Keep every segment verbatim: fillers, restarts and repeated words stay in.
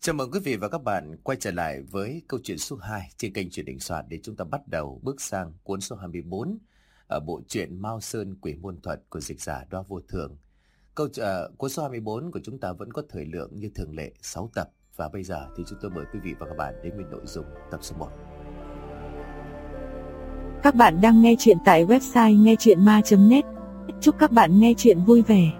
Chào mừng quý vị và các bạn quay trở lại với câu chuyện số hai trên kênh Chuyện Đình Soạn để chúng ta bắt đầu bước sang cuốn số hai mươi bốn ở bộ truyện Mao Sơn Quỷ Môn Thuật của dịch giả Đoa Vô Thường. Câu uh, cuốn số hai mươi bốn của chúng ta vẫn có thời lượng như thường lệ sáu tập, và bây giờ thì chúng tôi mời quý vị và các bạn đến với nội dung tập số một. Các bạn đang nghe chuyện tại website nghe chuyện ma chấm net. Chúc các bạn nghe chuyện vui vẻ.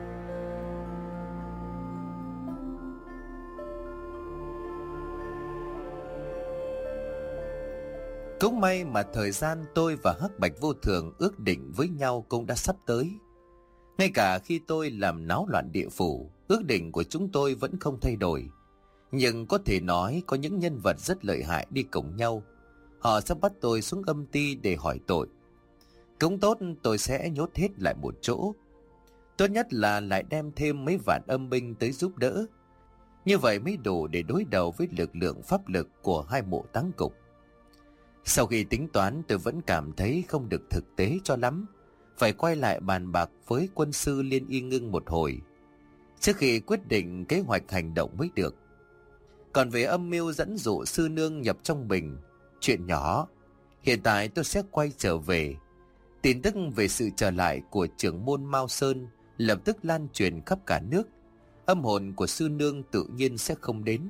Cũng may mà thời gian tôi và Hắc Bạch Vô Thường ước định với nhau cũng đã sắp tới. Ngay cả khi tôi làm náo loạn địa phủ, ước định của chúng tôi vẫn không thay đổi. Nhưng có thể nói có những nhân vật rất lợi hại đi cùng nhau. Họ sẽ bắt tôi xuống âm ty để hỏi tội. Cũng tốt, tôi sẽ nhốt hết lại một chỗ. Tốt nhất là lại đem thêm mấy vạn âm binh tới giúp đỡ. Như vậy mới đủ để đối đầu với lực lượng pháp lực của hai mộ táng cục. Sau khi tính toán, tôi vẫn cảm thấy không được thực tế cho lắm. Phải quay lại bàn bạc với quân sư Liên Y Ngưng một hồi trước khi quyết định kế hoạch hành động mới được. Còn về âm mưu dẫn dụ sư nương nhập trong bình, chuyện nhỏ. Hiện tại tôi sẽ quay trở về. Tin tức về sự trở lại của trưởng môn Mao Sơn lập tức lan truyền khắp cả nước. Âm hồn của sư nương tự nhiên sẽ không đến.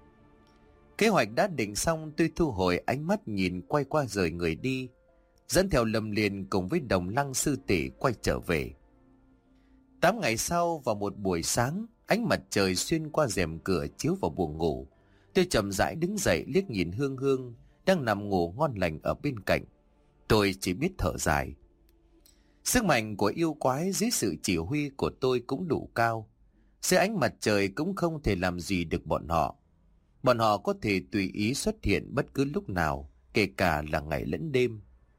Kế hoạch đã định xong, tôi thu hồi ánh mắt nhìn quay qua rời người đi, dẫn theo Lâm Liên cùng với Đồng Lăng sư tỷ quay trở về. Tám ngày sau, vào một buổi sáng, ánh mặt trời xuyên qua rèm cửa chiếu vào buồng ngủ. Tôi chậm rãi đứng dậy liếc nhìn Hương Hương đang nằm ngủ ngon lành ở bên cạnh. Tôi chỉ biết thở dài. Sức mạnh của yêu quái dưới sự chỉ huy của tôi cũng đủ cao. Dưới ánh mặt trời cũng không thể làm gì được bọn họ. Bọn họ có thể tùy ý xuất hiện bất cứ lúc nào, kể cả là ngày lẫn đêm.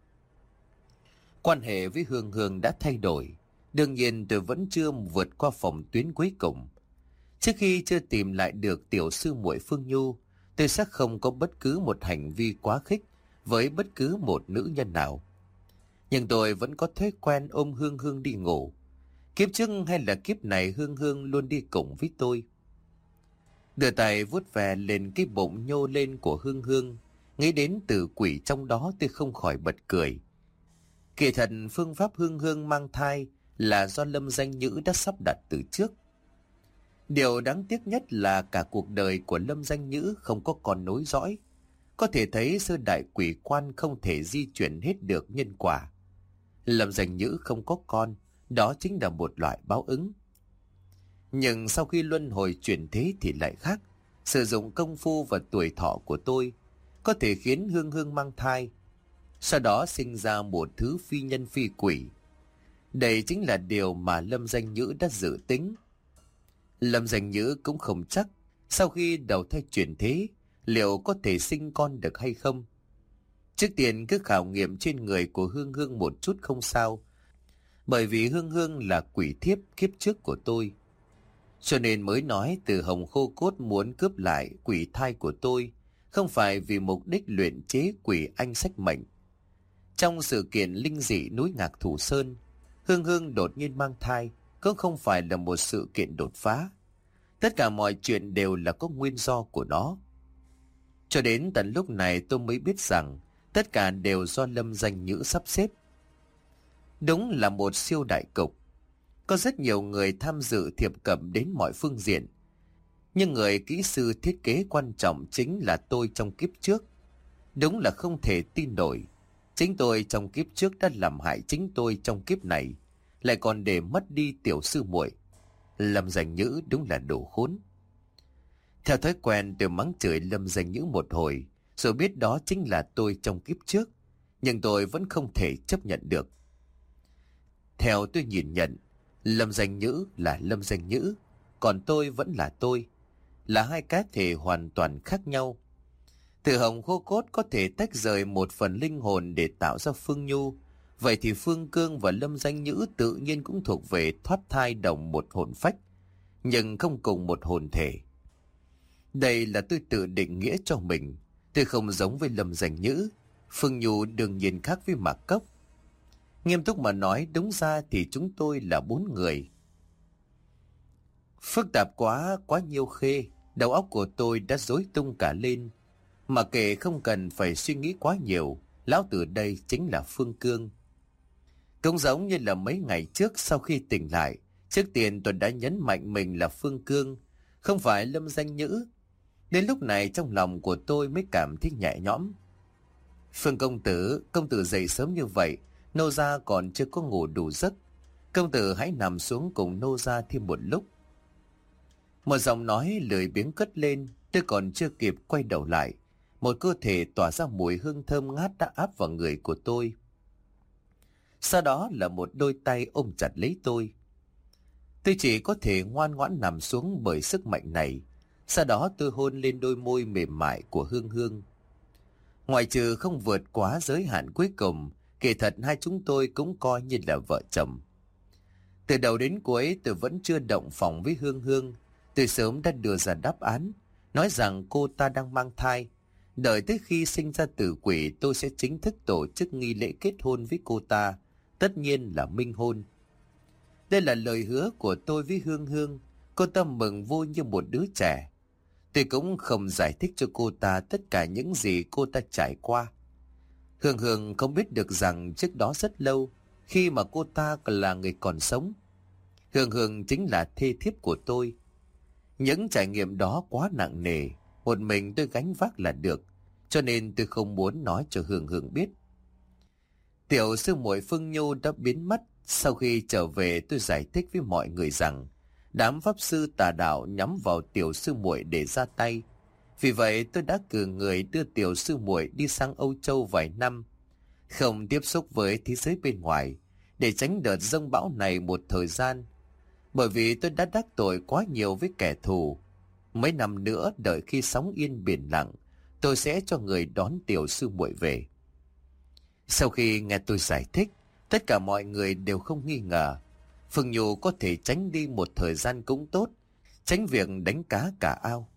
Quan hệ với Hương Hương đã thay đổi. Đương nhiên tôi vẫn chưa vượt qua phòng tuyến cuối cùng. Trước khi chưa tìm lại được tiểu sư muội Phương Nhu, tôi sẽ không có bất cứ một hành vi quá khích với bất cứ một nữ nhân nào. Nhưng tôi vẫn có thói quen ôm Hương Hương đi ngủ. Kiếp trước hay là kiếp này, Hương Hương luôn đi cùng với tôi. Đưa tay vuốt về lên cái bụng nhô lên của Hương Hương, nghĩ đến tử quỷ trong đó tôi không khỏi bật cười. Kỳ thật phương pháp Hương Hương mang thai là do Lâm Danh Nhữ đã sắp đặt từ trước. Điều đáng tiếc nhất là cả cuộc đời của Lâm Danh Nhữ không có con nối dõi. Có thể thấy sơ đại quỷ quan không thể di chuyển hết được nhân quả. Lâm Danh Nhữ không có con, đó chính là một loại báo ứng. Nhưng sau khi luân hồi chuyển thế thì lại khác. Sử dụng công phu và tuổi thọ của tôi có thể khiến Hương Hương mang thai, sau đó sinh ra một thứ phi nhân phi quỷ. Đây chính là điều mà Lâm Danh Nhữ đã dự tính. Lâm Danh Nhữ cũng không chắc sau khi đầu thai chuyển thế liệu có thể sinh con được hay không. Trước tiên cứ khảo nghiệm trên người của Hương Hương một chút không sao, bởi vì Hương Hương là quỷ thiếp kiếp trước của tôi. Cho nên mới nói Từ Hồng Khô Cốt muốn cướp lại quỷ thai của tôi, không phải vì mục đích luyện chế quỷ anh sách mệnh. Trong sự kiện linh dị núi Ngạc Thủ Sơn, Hương Hương đột nhiên mang thai cũng không phải là một sự kiện đột phá. Tất cả mọi chuyện đều là có nguyên do của nó. Cho đến tận lúc này tôi mới biết rằng tất cả đều do Lâm Danh Nhữ sắp xếp. Đúng là một siêu đại cục. Có rất nhiều người tham dự thiệp cận đến mọi phương diện. Nhưng người kỹ sư thiết kế quan trọng chính là tôi trong kiếp trước. Đúng là không thể tin nổi. Chính tôi trong kiếp trước đã làm hại chính tôi trong kiếp này, lại còn để mất đi tiểu sư muội. Lâm Danh Nhữ đúng là đồ khốn. Theo thói quen tôi mắng chửi Lâm Danh Nhữ một hồi, rồi biết đó chính là tôi trong kiếp trước. Nhưng tôi vẫn không thể chấp nhận được. Theo tôi nhìn nhận, Lâm Danh Nhữ là Lâm Danh Nhữ, còn tôi vẫn là tôi, là hai cá thể hoàn toàn khác nhau. Từ Hồng Khô Cốt có thể tách rời một phần linh hồn để tạo ra Phương Nhu, vậy thì Phương Cương và Lâm Danh Nhữ tự nhiên cũng thuộc về thoát thai đồng một hồn phách, nhưng không cùng một hồn thể. Đây là tôi tự định nghĩa cho mình. Tôi không giống với Lâm Danh Nhữ. Phương Nhu đương nhiên khác với Mạc Cốc. Nghiêm túc mà nói, đúng ra thì chúng tôi là bốn người. Phức tạp quá, quá nhiều khê. Đầu óc của tôi đã rối tung cả lên. Mà kệ không cần phải suy nghĩ quá nhiều, lão tử đây chính là Phương Cương. Cũng giống như là mấy ngày trước sau khi tỉnh lại, trước tiên tôi đã nhấn mạnh mình là Phương Cương, không phải Lâm Danh Nhữ. Đến lúc này trong lòng của tôi mới cảm thấy nhẹ nhõm. Phương công tử, công tử dậy sớm như vậy, nô gia còn chưa có ngủ đủ giấc. Công tử hãy nằm xuống cùng nô gia thêm một lúc. Một giọng nói lười biếng cất lên, tôi còn chưa kịp quay đầu lại. Một cơ thể tỏa ra mùi hương thơm ngát đã áp vào người của tôi. Sau đó là một đôi tay ôm chặt lấy tôi. Tôi chỉ có thể ngoan ngoãn nằm xuống bởi sức mạnh này. Sau đó tôi hôn lên đôi môi mềm mại của Hương Hương. Ngoại trừ không vượt quá giới hạn cuối cùng, kỳ thật hai chúng tôi cũng coi như là vợ chồng. Từ đầu đến cuối tôi vẫn chưa động phòng với Hương Hương. Tôi sớm đã đưa ra đáp án, nói rằng cô ta đang mang thai. Đợi tới khi sinh ra tử quỷ, tôi sẽ chính thức tổ chức nghi lễ kết hôn với cô ta, tất nhiên là minh hôn. Đây là lời hứa của tôi với Hương Hương. Cô ta mừng vui như một đứa trẻ. Tôi cũng không giải thích cho cô ta tất cả những gì cô ta trải qua. Hương Hương không biết được rằng trước đó rất lâu, khi mà cô ta là người còn sống, Hương Hương chính là thê thiếp của tôi. Những trải nghiệm đó quá nặng nề, một mình tôi gánh vác là được, cho nên tôi không muốn nói cho Hương Hương biết. Tiểu sư muội Phương Nhu đã biến mất. Sau khi trở về, tôi giải thích với mọi người rằng đám pháp sư tà đạo nhắm vào tiểu sư muội để ra tay. Vì vậy tôi đã cử người đưa tiểu sư muội đi sang Âu Châu vài năm, không tiếp xúc với thế giới bên ngoài, để tránh đợt dông bão này một thời gian. Bởi vì tôi đã đắc tội quá nhiều với kẻ thù. Mấy năm nữa, đợi khi sóng yên biển lặng, tôi sẽ cho người đón tiểu sư muội về. Sau khi nghe tôi giải thích, tất cả mọi người đều không nghi ngờ. Phương Nhu có thể tránh đi một thời gian cũng tốt, tránh việc đánh cá cả ao.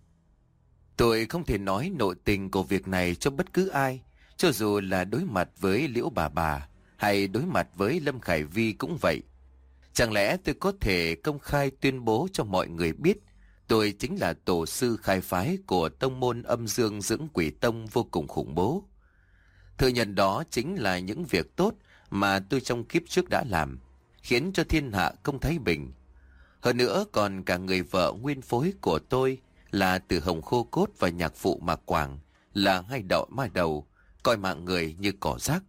Tôi không thể nói nội tình của việc này cho bất cứ ai, cho dù là đối mặt với Liễu bà bà hay đối mặt với Lâm Khải Vi cũng vậy. Chẳng lẽ tôi có thể công khai tuyên bố cho mọi người biết tôi chính là tổ sư khai phái của tông môn Âm Dương Dưỡng Quỷ Tông vô cùng khủng bố? Thừa nhận đó chính là những việc tốt mà tôi trong kiếp trước đã làm, khiến cho thiên hạ không thấy bình. Hơn nữa còn cả người vợ nguyên phối của tôi là Từ Hồng Khô Cốt và nhạc phụ Mạc Quảng là hai đậu ma đầu, coi mạng người như cỏ rác.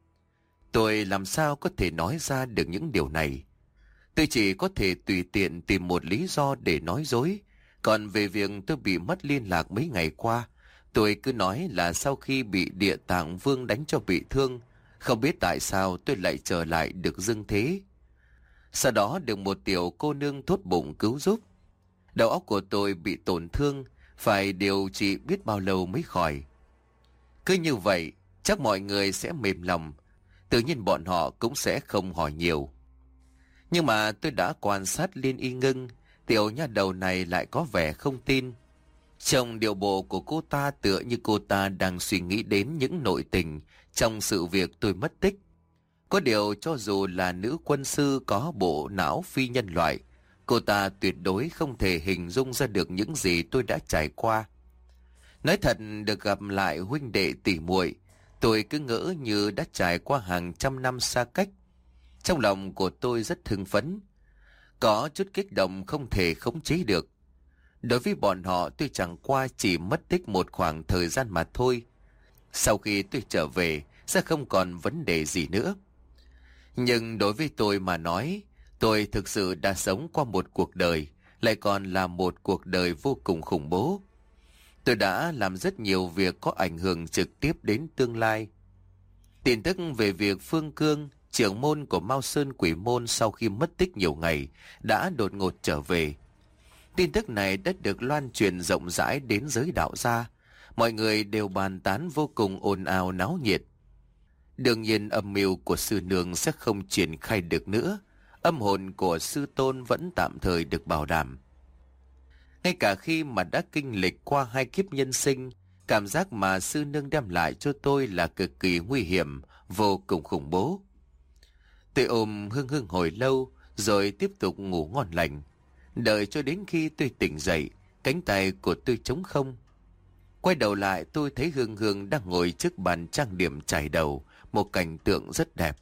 Tôi làm sao có thể nói ra được những điều này? Tôi chỉ có thể tùy tiện tìm một lý do để nói dối. Còn về việc tôi bị mất liên lạc mấy ngày qua, tôi cứ nói là sau khi bị Địa Tạng Vương đánh cho bị thương, không biết tại sao tôi lại trở lại được dương thế. Sau đó được một tiểu cô nương tốt bụng cứu giúp. Đầu óc của tôi bị tổn thương, phải điều trị biết bao lâu mới khỏi. Cứ như vậy, chắc mọi người sẽ mềm lòng, tự nhiên bọn họ cũng sẽ không hỏi nhiều. Nhưng mà tôi đã quan sát Liên Y Ngưng, tiểu nha đầu này lại có vẻ không tin. Trong điệu bộ của cô ta tựa như cô ta đang suy nghĩ đến những nội tình trong sự việc tôi mất tích. Có điều cho dù là nữ quân sư có bộ não phi nhân loại, cô ta tuyệt đối không thể hình dung ra được những gì tôi đã trải qua. Nói thật, được gặp lại huynh đệ tỷ muội, tôi cứ ngỡ như đã trải qua hàng trăm năm xa cách. Trong lòng của tôi rất hưng phấn, có chút kích động không thể khống chế được. Đối với bọn họ, tôi chẳng qua chỉ mất tích một khoảng thời gian mà thôi. Sau khi tôi trở về, sẽ không còn vấn đề gì nữa. Nhưng đối với tôi mà nói, tôi thực sự đã sống qua một cuộc đời, lại còn là một cuộc đời vô cùng khủng bố. Tôi đã làm rất nhiều việc có ảnh hưởng trực tiếp đến tương lai. Tin tức về việc Phương Cương, trưởng môn của Mao Sơn Quỷ Môn sau khi mất tích nhiều ngày, đã đột ngột trở về. Tin tức này đã được loan truyền rộng rãi đến giới đạo gia. Mọi người đều bàn tán vô cùng ồn ào náo nhiệt. Đương nhiên âm mưu của sư nương sẽ không triển khai được nữa. Âm hồn của sư tôn vẫn tạm thời được bảo đảm. Ngay cả khi mà đã kinh lịch qua hai kiếp nhân sinh, cảm giác mà sư nương đem lại cho tôi là cực kỳ nguy hiểm, vô cùng khủng bố. Tôi ôm Hương Hương hồi lâu, rồi tiếp tục ngủ ngon lành. Đợi cho đến khi tôi tỉnh dậy, cánh tay của tôi trống không. Quay đầu lại tôi thấy Hương Hương đang ngồi trước bàn trang điểm chải đầu, một cảnh tượng rất đẹp.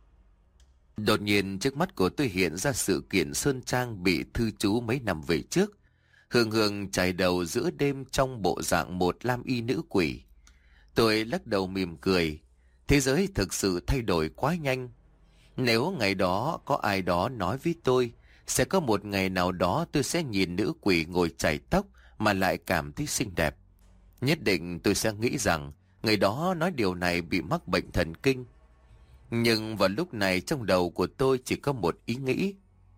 Đột nhiên trước mắt của tôi hiện ra sự kiện Sơn Trang bị thư trú mấy năm về trước. Hương Hương chải đầu giữa đêm trong bộ dạng một lam y nữ quỷ. Tôi lắc đầu mỉm cười. Thế giới thực sự thay đổi quá nhanh. Nếu ngày đó có ai đó nói với tôi, sẽ có một ngày nào đó tôi sẽ nhìn nữ quỷ ngồi chải tóc mà lại cảm thấy xinh đẹp, nhất định tôi sẽ nghĩ rằng người đó nói điều này bị mắc bệnh thần kinh. Nhưng vào lúc này trong đầu của tôi chỉ có một ý nghĩ.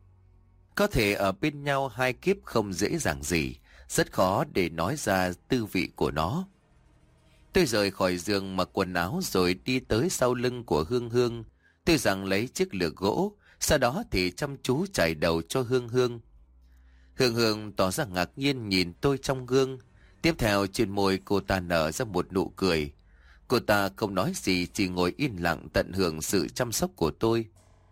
Có thể ở bên nhau hai kiếp không dễ dàng gì, rất khó để nói ra tư vị của nó. Tôi rời khỏi giường mặc quần áo rồi đi tới sau lưng của Hương Hương. Tôi rằng lấy chiếc lược gỗ, sau đó thì chăm chú chải đầu cho Hương Hương. Hương Hương tỏ ra ngạc nhiên nhìn tôi trong gương. Tiếp theo trên môi cô ta nở ra một nụ cười. Cô ta không nói gì, chỉ ngồi yên lặng tận hưởng sự chăm sóc của tôi.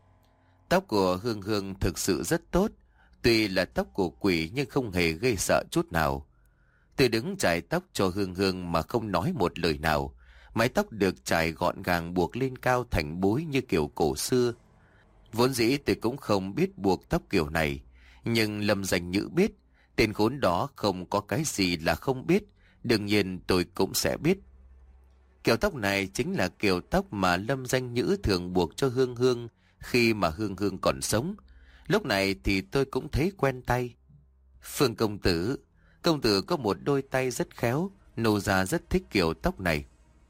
Tóc của Hương Hương thực sự rất tốt. Tuy là tóc của quỷ nhưng không hề gây sợ chút nào. Tôi đứng chải tóc cho Hương Hương mà không nói một lời nào. Mái tóc được chải gọn gàng buộc lên cao thành búi như kiểu cổ xưa. Vốn dĩ tôi cũng không biết buộc tóc kiểu này, nhưng Lâm Danh Nhữ biết. Tên khốn đó không có cái gì là không biết, đương nhiên tôi cũng sẽ biết. Kiểu tóc này chính là kiểu tóc mà Lâm Danh Nhữ thường buộc cho Hương Hương khi mà Hương Hương còn sống. Lúc này thì tôi cũng thấy quen tay. Phương công tử, công tử có một đôi tay rất khéo, nô gia rất thích kiểu tóc này.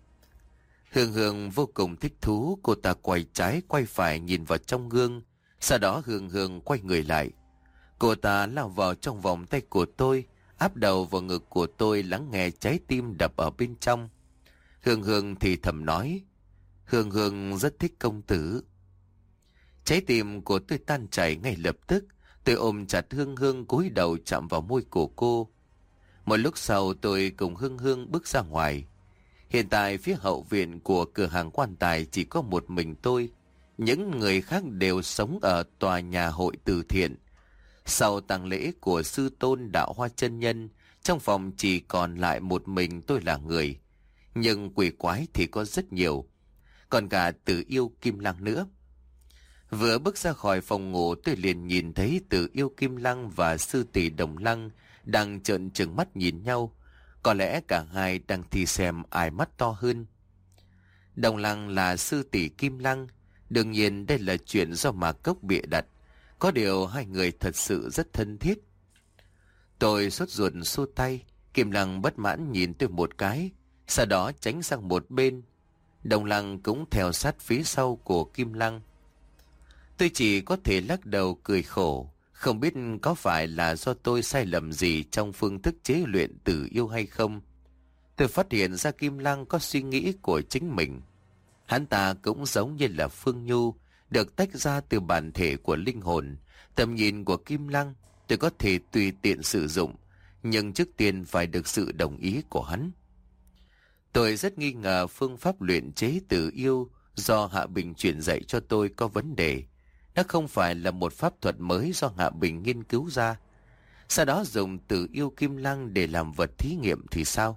Hương Hương vô cùng thích thú, cô ta quay trái quay phải nhìn vào trong gương, sau đó Hương Hương quay người lại. Cô ta lao vào trong vòng tay của tôi, áp đầu vào ngực của tôi lắng nghe trái tim đập ở bên trong. Hương Hương thì thầm nói, Hương Hương rất thích công tử. Trái tim của tôi tan chảy ngay lập tức, tôi ôm chặt Hương Hương cúi đầu chạm vào môi của cô. Một lúc sau tôi cùng Hương Hương bước ra ngoài. Hiện tại phía hậu viện của cửa hàng quan tài chỉ có một mình tôi, những người khác đều sống ở tòa nhà hội từ thiện. Sau tang lễ của sư tôn Đạo Hoa Chân Nhân, trong phòng chỉ còn lại một mình tôi là người. Nhưng quỷ quái thì có rất nhiều, còn cả Tử Yêu Kim Lăng nữa. Vừa bước ra khỏi phòng ngủ tôi liền nhìn thấy Tử Yêu Kim Lăng và sư tỷ Đồng Lăng đang trợn trừng mắt nhìn nhau. Có lẽ cả hai đang thi xem ai mắt to hơn. Đồng Lăng là sư tỷ Kim Lăng, đương nhiên đây là chuyện do Mạc Cốc bịa đặt. Có điều hai người thật sự rất thân thiết. Tôi sốt ruột xua tay, Kim Lăng bất mãn nhìn tôi một cái, sau đó tránh sang một bên. Đồng Lăng cũng theo sát phía sau của Kim Lăng. Tôi chỉ có thể lắc đầu cười khổ, không biết có phải là do tôi sai lầm gì trong phương thức chế luyện Tử Yêu hay không. Tôi phát hiện ra Kim Lăng có suy nghĩ của chính mình. Hắn ta cũng giống như là Phương Nhu, được tách ra từ bản thể của linh hồn. Tầm nhìn của Kim Lăng tôi có thể tùy tiện sử dụng, nhưng trước tiên phải được sự đồng ý của hắn. Tôi rất nghi ngờ phương pháp luyện chế Tử Yêu do Hạ Bình truyền dạy cho tôi có vấn đề. Nó không phải là một pháp thuật mới do Hạ Bình nghiên cứu ra. Sau đó dùng Tử Yêu Kim Lăng để làm vật thí nghiệm thì sao?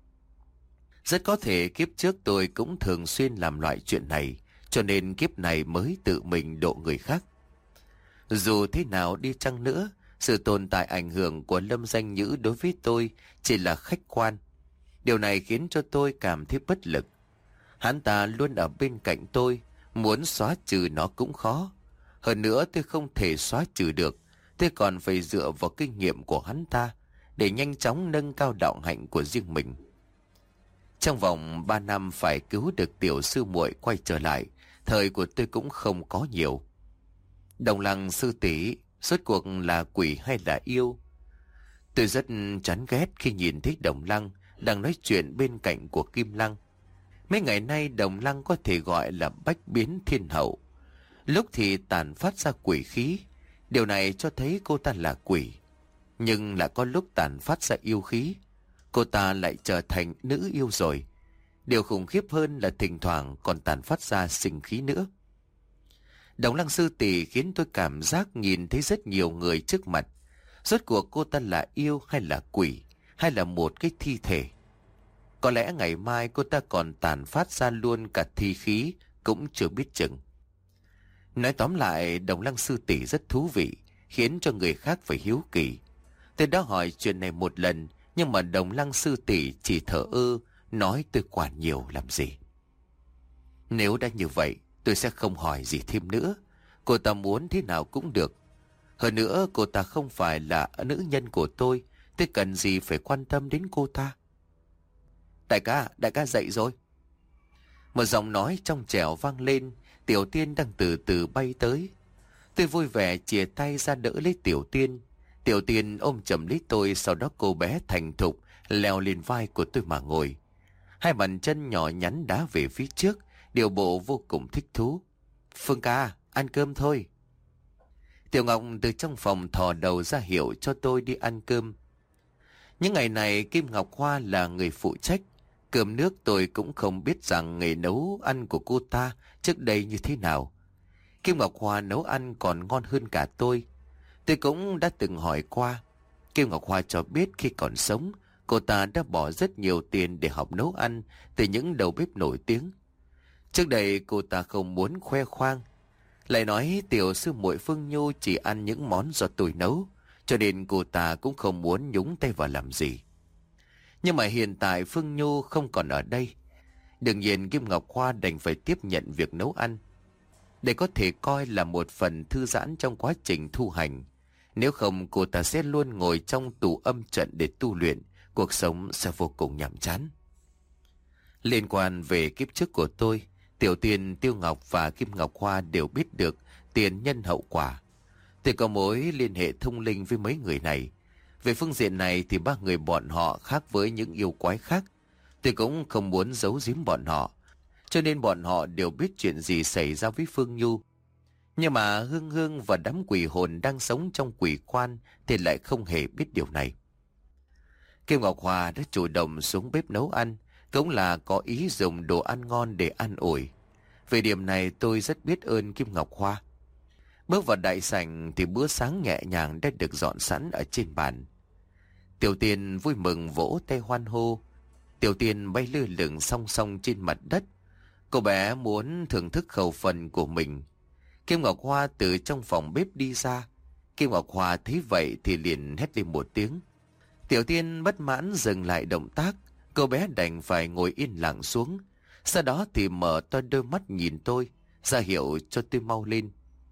Rất có thể kiếp trước tôi cũng thường xuyên làm loại chuyện này, cho nên kiếp này mới tự mình độ người khác. Dù thế nào đi chăng nữa, sự tồn tại ảnh hưởng của Lâm Danh Nhữ đối với tôi chỉ là khách quan. Điều này khiến cho tôi cảm thấy bất lực. Hắn ta luôn ở bên cạnh tôi, muốn xóa trừ nó cũng khó. Hơn nữa tôi không thể xóa trừ được, tôi còn phải dựa vào kinh nghiệm của hắn ta để nhanh chóng nâng cao đạo hạnh của riêng mình. Trong vòng ba năm phải cứu được tiểu sư muội quay trở lại, thời của tôi cũng không có nhiều. Đồng Lăng sư tỷ, rốt cuộc là quỷ hay là yêu? Tôi rất chán ghét khi nhìn thấy Đồng Lăng đang nói chuyện bên cạnh của Kim Lăng. Mấy ngày nay Đồng Lăng có thể gọi là bách biến thiên hậu. Lúc thì tàn phát ra quỷ khí, điều này cho thấy cô ta là quỷ. Nhưng lại có lúc tàn phát ra yêu khí, cô ta lại trở thành nữ yêu rồi. Điều khủng khiếp hơn là thỉnh thoảng còn tàn phát ra sinh khí nữa. Đồng Lăng sư tỷ khiến tôi cảm giác nhìn thấy rất nhiều người trước mặt. Rốt cuộc cô ta là yêu hay là quỷ, hay là một cái thi thể? Có lẽ ngày mai cô ta còn tàn phát ra luôn cả thi khí, cũng chưa biết chừng. Nói tóm lại, Đồng Lăng sư tỷ rất thú vị, khiến cho người khác phải hiếu kỳ. Tôi đã hỏi chuyện này một lần, nhưng mà Đồng Lăng sư tỷ chỉ thở ơ, nói tôi quản nhiều làm gì. Nếu đã như vậy, tôi sẽ không hỏi gì thêm nữa. Cô ta muốn thế nào cũng được. Hơn nữa, cô ta không phải là nữ nhân của tôi, tôi cần gì phải quan tâm đến cô ta. Đại ca, đại ca dậy rồi. Một giọng nói trong trẻo vang lên. Tiểu Tiên đang từ từ bay tới. Tôi vui vẻ chìa tay ra đỡ lấy Tiểu Tiên. Tiểu Tiên ôm chầm lấy tôi, sau đó cô bé thành thục leo lên vai của tôi mà ngồi. Hai bàn chân nhỏ nhắn đá về phía trước, điều bộ vô cùng thích thú. Phương ca, ăn cơm thôi. Tiểu Ngọc từ trong phòng thò đầu ra hiệu cho tôi đi ăn cơm. Những ngày này Kim Ngọc Hoa là người phụ trách. Cơm nước tôi cũng không biết rằng nghề nấu ăn của cô ta trước đây như thế nào. Kim Ngọc Hoa nấu ăn còn ngon hơn cả tôi. Tôi cũng đã từng hỏi qua. Kim Ngọc Hoa cho biết khi còn sống, cô ta đã bỏ rất nhiều tiền để học nấu ăn từ những đầu bếp nổi tiếng. Trước đây cô ta không muốn khoe khoang, lại nói tiểu sư muội Phương Nhu chỉ ăn những món do tôi nấu, cho nên cô ta cũng không muốn nhúng tay vào làm gì. Nhưng mà hiện tại Phương Nhu không còn ở đây. Đương nhiên Kim Ngọc Hoa đành phải tiếp nhận việc nấu ăn. Đây có thể coi là một phần thư giãn trong quá trình thu hành. Nếu không cô ta sẽ luôn ngồi trong tù âm trận để tu luyện, cuộc sống sẽ vô cùng nhàm chán. Liên quan về kiếp trước của tôi, Tiểu Tiên, Tiêu Ngọc và Kim Ngọc Hoa đều biết được tiền nhân hậu quả. Tôi có mối liên hệ thông linh với mấy người này. Về phương diện này thì ba người bọn họ khác với những yêu quái khác. Tôi cũng không muốn giấu giếm bọn họ, cho nên bọn họ đều biết chuyện gì xảy ra với Phương Nhu. Nhưng mà Hương Hương và đám quỷ hồn đang sống trong quỷ quan thì lại không hề biết điều này. Kim Ngọc Hoa đã chủ động xuống bếp nấu ăn, cũng là có ý dùng đồ ăn ngon để ăn ủi. Về điểm này tôi rất biết ơn Kim Ngọc Hoa. Bước vào đại sảnh thì bữa sáng nhẹ nhàng đã được dọn sẵn ở trên bàn. Tiểu Tiên vui mừng vỗ tay hoan hô. Tiểu Tiên bay lơ lửng song song trên mặt đất. Cô bé muốn thưởng thức khẩu phần của mình. Kim Ngọc Hoa từ trong phòng bếp đi ra. Kim Ngọc Hoa thấy vậy thì liền hét lên một tiếng. Tiểu Tiên bất mãn dừng lại động tác. Cô bé đành phải ngồi yên lặng xuống. Sau đó thì mở to đôi mắt nhìn tôi, ra hiệu cho tôi mau lên.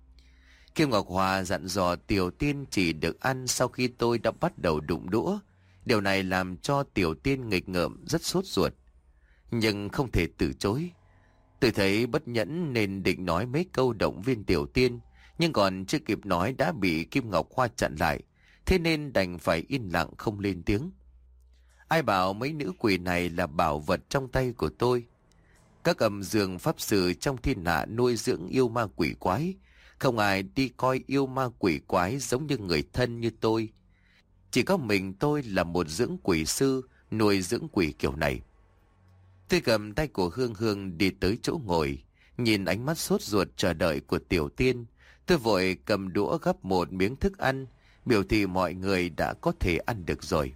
Kim Ngọc Hoa dặn dò Tiểu Tiên chỉ được ăn sau khi tôi đã bắt đầu đụng đũa. Điều này làm cho Tiểu Tiên nghịch ngợm rất sốt ruột, nhưng không thể từ chối. Tôi thấy bất nhẫn nên định nói mấy câu động viên Tiểu Tiên, nhưng còn chưa kịp nói đã bị Kim Ngọc Hoa chặn lại, thế nên đành phải yên lặng không lên tiếng. Ai bảo mấy nữ quỷ này là bảo vật trong tay của tôi. Các âm dương pháp sư trong thiên hạ nuôi dưỡng yêu ma quỷ quái, không ai đi coi yêu ma quỷ quái giống như người thân như tôi. Chỉ có mình tôi là một dưỡng quỷ sư nuôi dưỡng quỷ kiểu này. Tôi cầm tay của Hương Hương đi tới chỗ ngồi, nhìn ánh mắt sốt ruột chờ đợi của Tiểu Tiên. Tôi vội cầm đũa gắp một miếng thức ăn, biểu thị mọi người đã có thể ăn được rồi.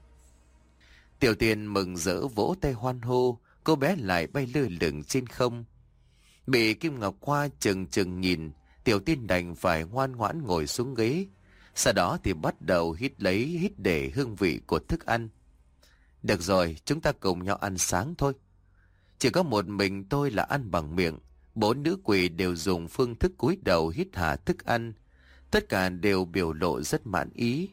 Tiểu Tiên mừng rỡ vỗ tay hoan hô, cô bé lại bay lơ lửng trên không. Bị Kim Ngọc Hoa chừng chừng nhìn, Tiểu Tiên đành phải ngoan ngoãn ngồi xuống ghế. Sau đó thì bắt đầu hít lấy hít để hương vị của thức ăn. Được rồi, chúng ta cùng nhau ăn sáng thôi. Chỉ có một mình tôi là ăn bằng miệng. Bốn nữ quỷ đều dùng phương thức cúi đầu hít hà thức ăn. Tất cả đều biểu lộ rất mãn ý.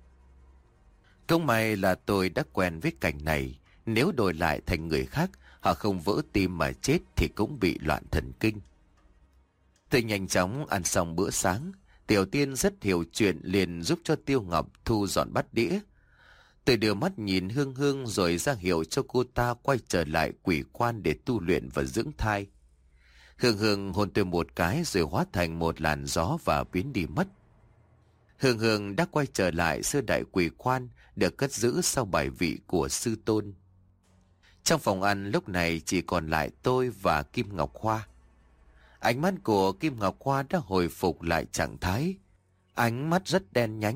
Không may là tôi đã quen với cảnh này. Nếu đổi lại thành người khác, họ không vỡ tim mà chết thì cũng bị loạn thần kinh. Tôi nhanh chóng ăn xong bữa sáng. Tiểu Tiên rất hiểu chuyện liền giúp cho Tiêu Ngọc thu dọn bát đĩa. Tôi đưa mắt nhìn Hương Hương rồi ra hiệu cho cô ta quay trở lại quỷ quan để tu luyện và dưỡng thai. Hương Hương hôn tôi một cái rồi hóa thành một làn gió và biến đi mất. Hương Hương đã quay trở lại sơ đại quỷ quan được cất giữ sau bài vị của sư tôn. Trong phòng ăn lúc này chỉ còn lại tôi và Kim Ngọc Hoa. Ánh mắt của Kim Ngọc Hoa đã hồi phục lại trạng thái. Ánh mắt rất đen nhánh,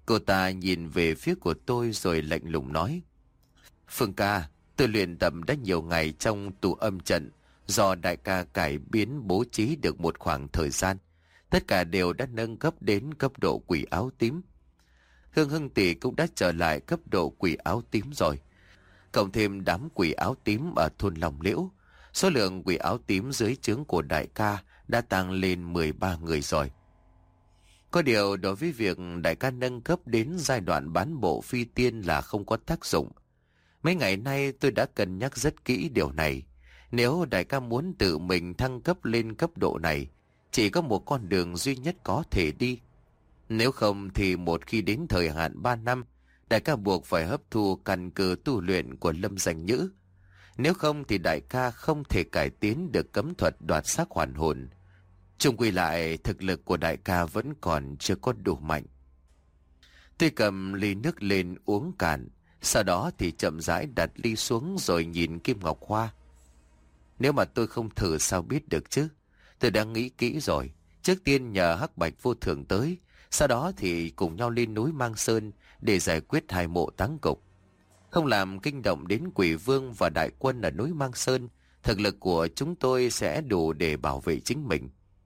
Cô ta nhìn về phía của tôi rồi lạnh lùng nói: Phương ca, tôi luyện tập đã nhiều ngày trong tù âm trận, do đại ca cải biến bố trí được một khoảng thời gian. Tất cả đều đã nâng cấp đến cấp độ quỷ áo tím. Hương Hưng tỷ cũng đã trở lại cấp độ quỷ áo tím rồi. Cộng thêm đám quỷ áo tím ở thôn Long Liễu, số lượng quỷ áo tím dưới trướng của đại ca đã tăng lên mười ba người rồi. Có điều đối với việc đại ca nâng cấp đến giai đoạn bán bộ phi tiên là không có tác dụng. Mấy ngày nay tôi đã cân nhắc rất kỹ điều này. Nếu đại ca muốn tự mình thăng cấp lên cấp độ này, chỉ có một con đường duy nhất có thể đi. Nếu không thì một khi đến thời hạn ba năm, đại ca buộc phải hấp thu căn cơ tu luyện của Lâm Danh Nhữ. Nếu không thì đại ca không thể cải tiến được cấm thuật đoạt xác hoàn hồn. Chung quy lại, thực lực của đại ca vẫn còn chưa có đủ mạnh. Tôi cầm ly nước lên uống cạn, sau đó thì chậm rãi đặt ly xuống rồi nhìn Kim Ngọc Hoa. Nếu mà tôi không thử sao biết được chứ? Tôi đã nghĩ kỹ rồi. Trước tiên nhờ Hắc Bạch Vô Thường tới, sau đó thì cùng nhau lên núi Mang Sơn để giải quyết hai mộ táng cục. Không làm kinh động đến Quỷ Vương và đại quân ở núi Mang Sơn, thực lực của chúng tôi sẽ đủ để bảo vệ chính mình.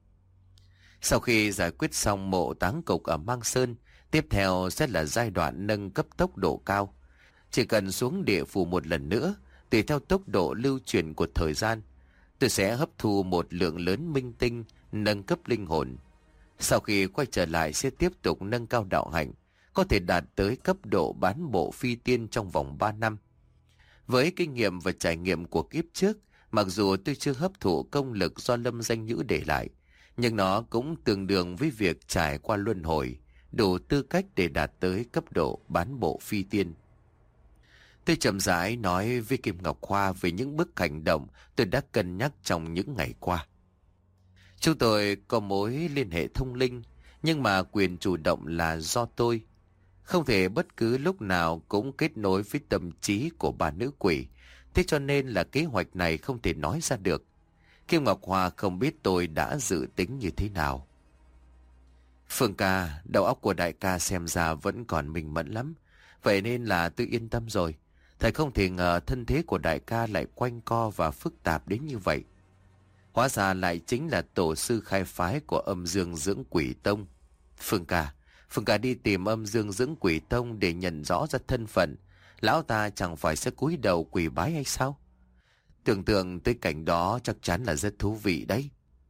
Sau khi giải quyết xong mộ táng cục ở Mang Sơn, tiếp theo sẽ là giai đoạn nâng cấp tốc độ cao. Chỉ cần xuống địa phủ một lần nữa, tùy theo tốc độ lưu truyền của thời gian, tôi sẽ hấp thu một lượng lớn minh tinh, nâng cấp linh hồn. Sau khi quay trở lại sẽ tiếp tục nâng cao đạo hạnh, có thể đạt tới cấp độ bán bộ phi tiên trong vòng ba năm. Với kinh nghiệm và trải nghiệm của kiếp trước, mặc dù tôi chưa hấp thụ công lực do Lâm Danh Nhữ để lại, nhưng nó cũng tương đương với việc trải qua luân hồi, đủ tư cách để đạt tới cấp độ bán bộ phi tiên. Tôi chậm rãi nói với Kim Ngọc Hoa về những bước hành động tôi đã cân nhắc trong những ngày qua. Chúng tôi có mối liên hệ thông linh, nhưng mà quyền chủ động là do tôi. Không thể bất cứ lúc nào cũng kết nối với tâm trí của bà nữ quỷ, thế cho nên là kế hoạch này không thể nói ra được. Kim Ngọc Hoa không biết tôi đã dự tính như thế nào. Phương ca, đầu óc của đại ca xem ra vẫn còn minh mẫn lắm, vậy nên là tôi yên tâm rồi. Thầy không thể ngờ thân thế của đại ca lại quanh co và phức tạp đến như vậy. Hóa ra lại chính là tổ sư khai phái của Âm Dương Dưỡng Quỷ Tông. Phương ca, Phương ca đi tìm Âm Dương Dưỡng Quỷ Tông để nhận rõ ra thân phận. Lão ta chẳng phải sẽ cúi đầu quỳ bái hay sao? Tưởng tượng tới cảnh đó chắc chắn là rất thú vị đấy.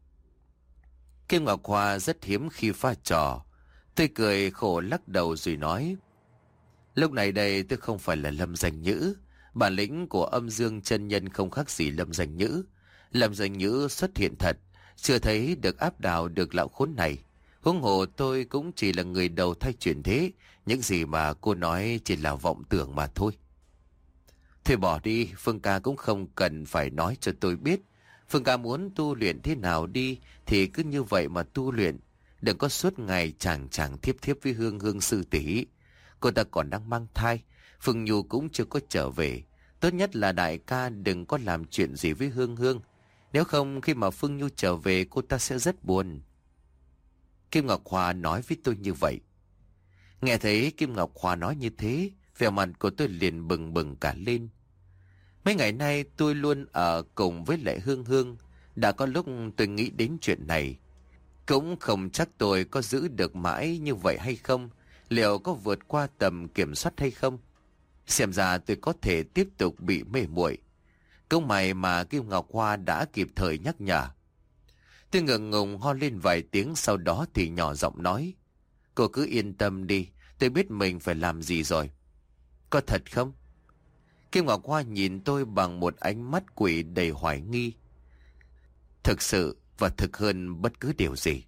Kim Ngọc Hoa rất hiếm khi pha trò. Tôi cười khổ lắc đầu rồi nói: Lúc này đây tôi không phải là Lâm Danh Nhữ. Bản lĩnh của Âm Dương chân nhân không khác gì Lâm Danh Nhữ. Lâm Danh Nhữ xuất hiện thật, chưa thấy được áp đảo được lão khốn này. Huống hồ tôi cũng chỉ là người đầu thai chuyển thế, những gì mà cô nói chỉ là vọng tưởng mà thôi. Thôi bỏ đi, Phương ca cũng không cần phải nói cho tôi biết. Phương ca muốn tu luyện thế nào đi thì cứ như vậy mà tu luyện. Đừng có suốt ngày chàng chàng thiếp thiếp với Hương Hương sư tỷ. Cô ta còn đang mang thai, Phương Nhu cũng chưa có trở về. Tốt nhất là đại ca đừng có làm chuyện gì với Hương Hương. Nếu không khi mà Phương Nhu trở về cô ta sẽ rất buồn. Kim Ngọc Hoa nói với tôi như vậy. Nghe thấy Kim Ngọc Hoa nói như thế, vẻ mặt của tôi liền bừng bừng cả lên. Mấy ngày nay tôi luôn ở cùng với lại Hương Hương. Đã có lúc tôi nghĩ đến chuyện này. Cũng không chắc tôi có giữ được mãi như vậy hay không. Liệu có vượt qua tầm kiểm soát hay không? Xem ra tôi có thể tiếp tục bị mê muội. Cũng may mà Kim Ngọc Hoa đã kịp thời nhắc nhở. Tôi ngượng ngùng ho lên vài tiếng, sau đó thì nhỏ giọng nói: Cô cứ yên tâm đi, tôi biết mình phải làm gì rồi. Có thật không? Kim Ngọc Hoa nhìn tôi bằng một ánh mắt quỷ đầy hoài nghi. Thực sự và thực hơn bất cứ điều gì.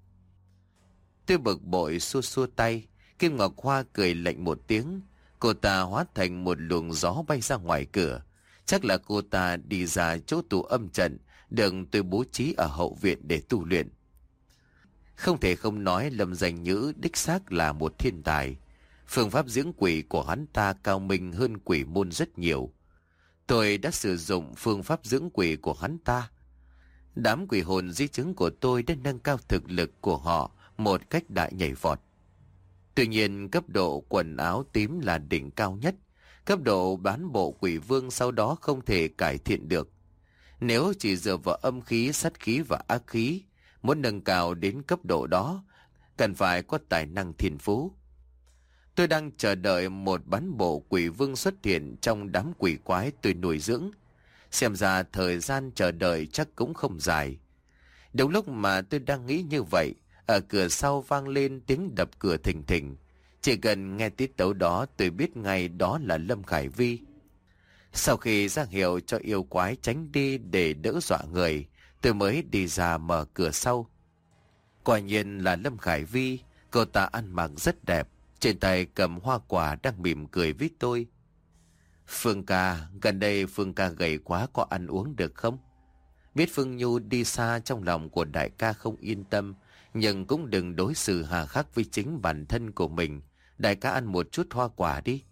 Tôi bực bội xua xua tay. Kim Ngọc Hoa cười lạnh một tiếng. Cô ta hóa thành một luồng gió bay ra ngoài cửa. Chắc là cô ta đi ra chỗ tù âm trận đừng tôi bố trí ở hậu viện để tu luyện. Không thể không nói Lâm Danh Nhữ đích xác là một thiên tài. Phương pháp dưỡng quỷ của hắn ta cao minh hơn quỷ môn rất nhiều. Tôi đã sử dụng phương pháp dưỡng quỷ của hắn ta. Đám quỷ hồn di chứng của tôi đã nâng cao thực lực của họ một cách đại nhảy vọt. Tuy nhiên cấp độ quần áo tím là đỉnh cao nhất. Cấp độ bán bộ quỷ vương sau đó không thể cải thiện được. Nếu chỉ dựa vào âm khí, sát khí và ác khí, muốn nâng cao đến cấp độ đó, cần phải có tài năng thiên phú. Tôi đang chờ đợi một bán bộ quỷ vương xuất hiện trong đám quỷ quái tôi nuôi dưỡng. Xem ra thời gian chờ đợi chắc cũng không dài. Đúng lúc mà tôi đang nghĩ như vậy, ở cửa sau vang lên tiếng đập cửa thình thình. Chỉ cần nghe tiết tấu đó tôi biết ngay đó là Lâm Khải Vi. Sau khi ra hiệu cho yêu quái tránh đi để đỡ dọa người, tôi mới đi ra mở cửa sau. Quả nhiên là Lâm Khải Vi. Cô ta ăn mặc rất đẹp, trên tay cầm hoa quả đang mỉm cười với tôi. Phương ca, gần đây Phương ca gầy quá, có ăn uống được không? Biết Phương Nhu đi xa trong lòng của đại ca không yên tâm, nhưng cũng đừng đối xử hà khắc với chính bản thân của mình. Đại ca ăn một chút hoa quả đi.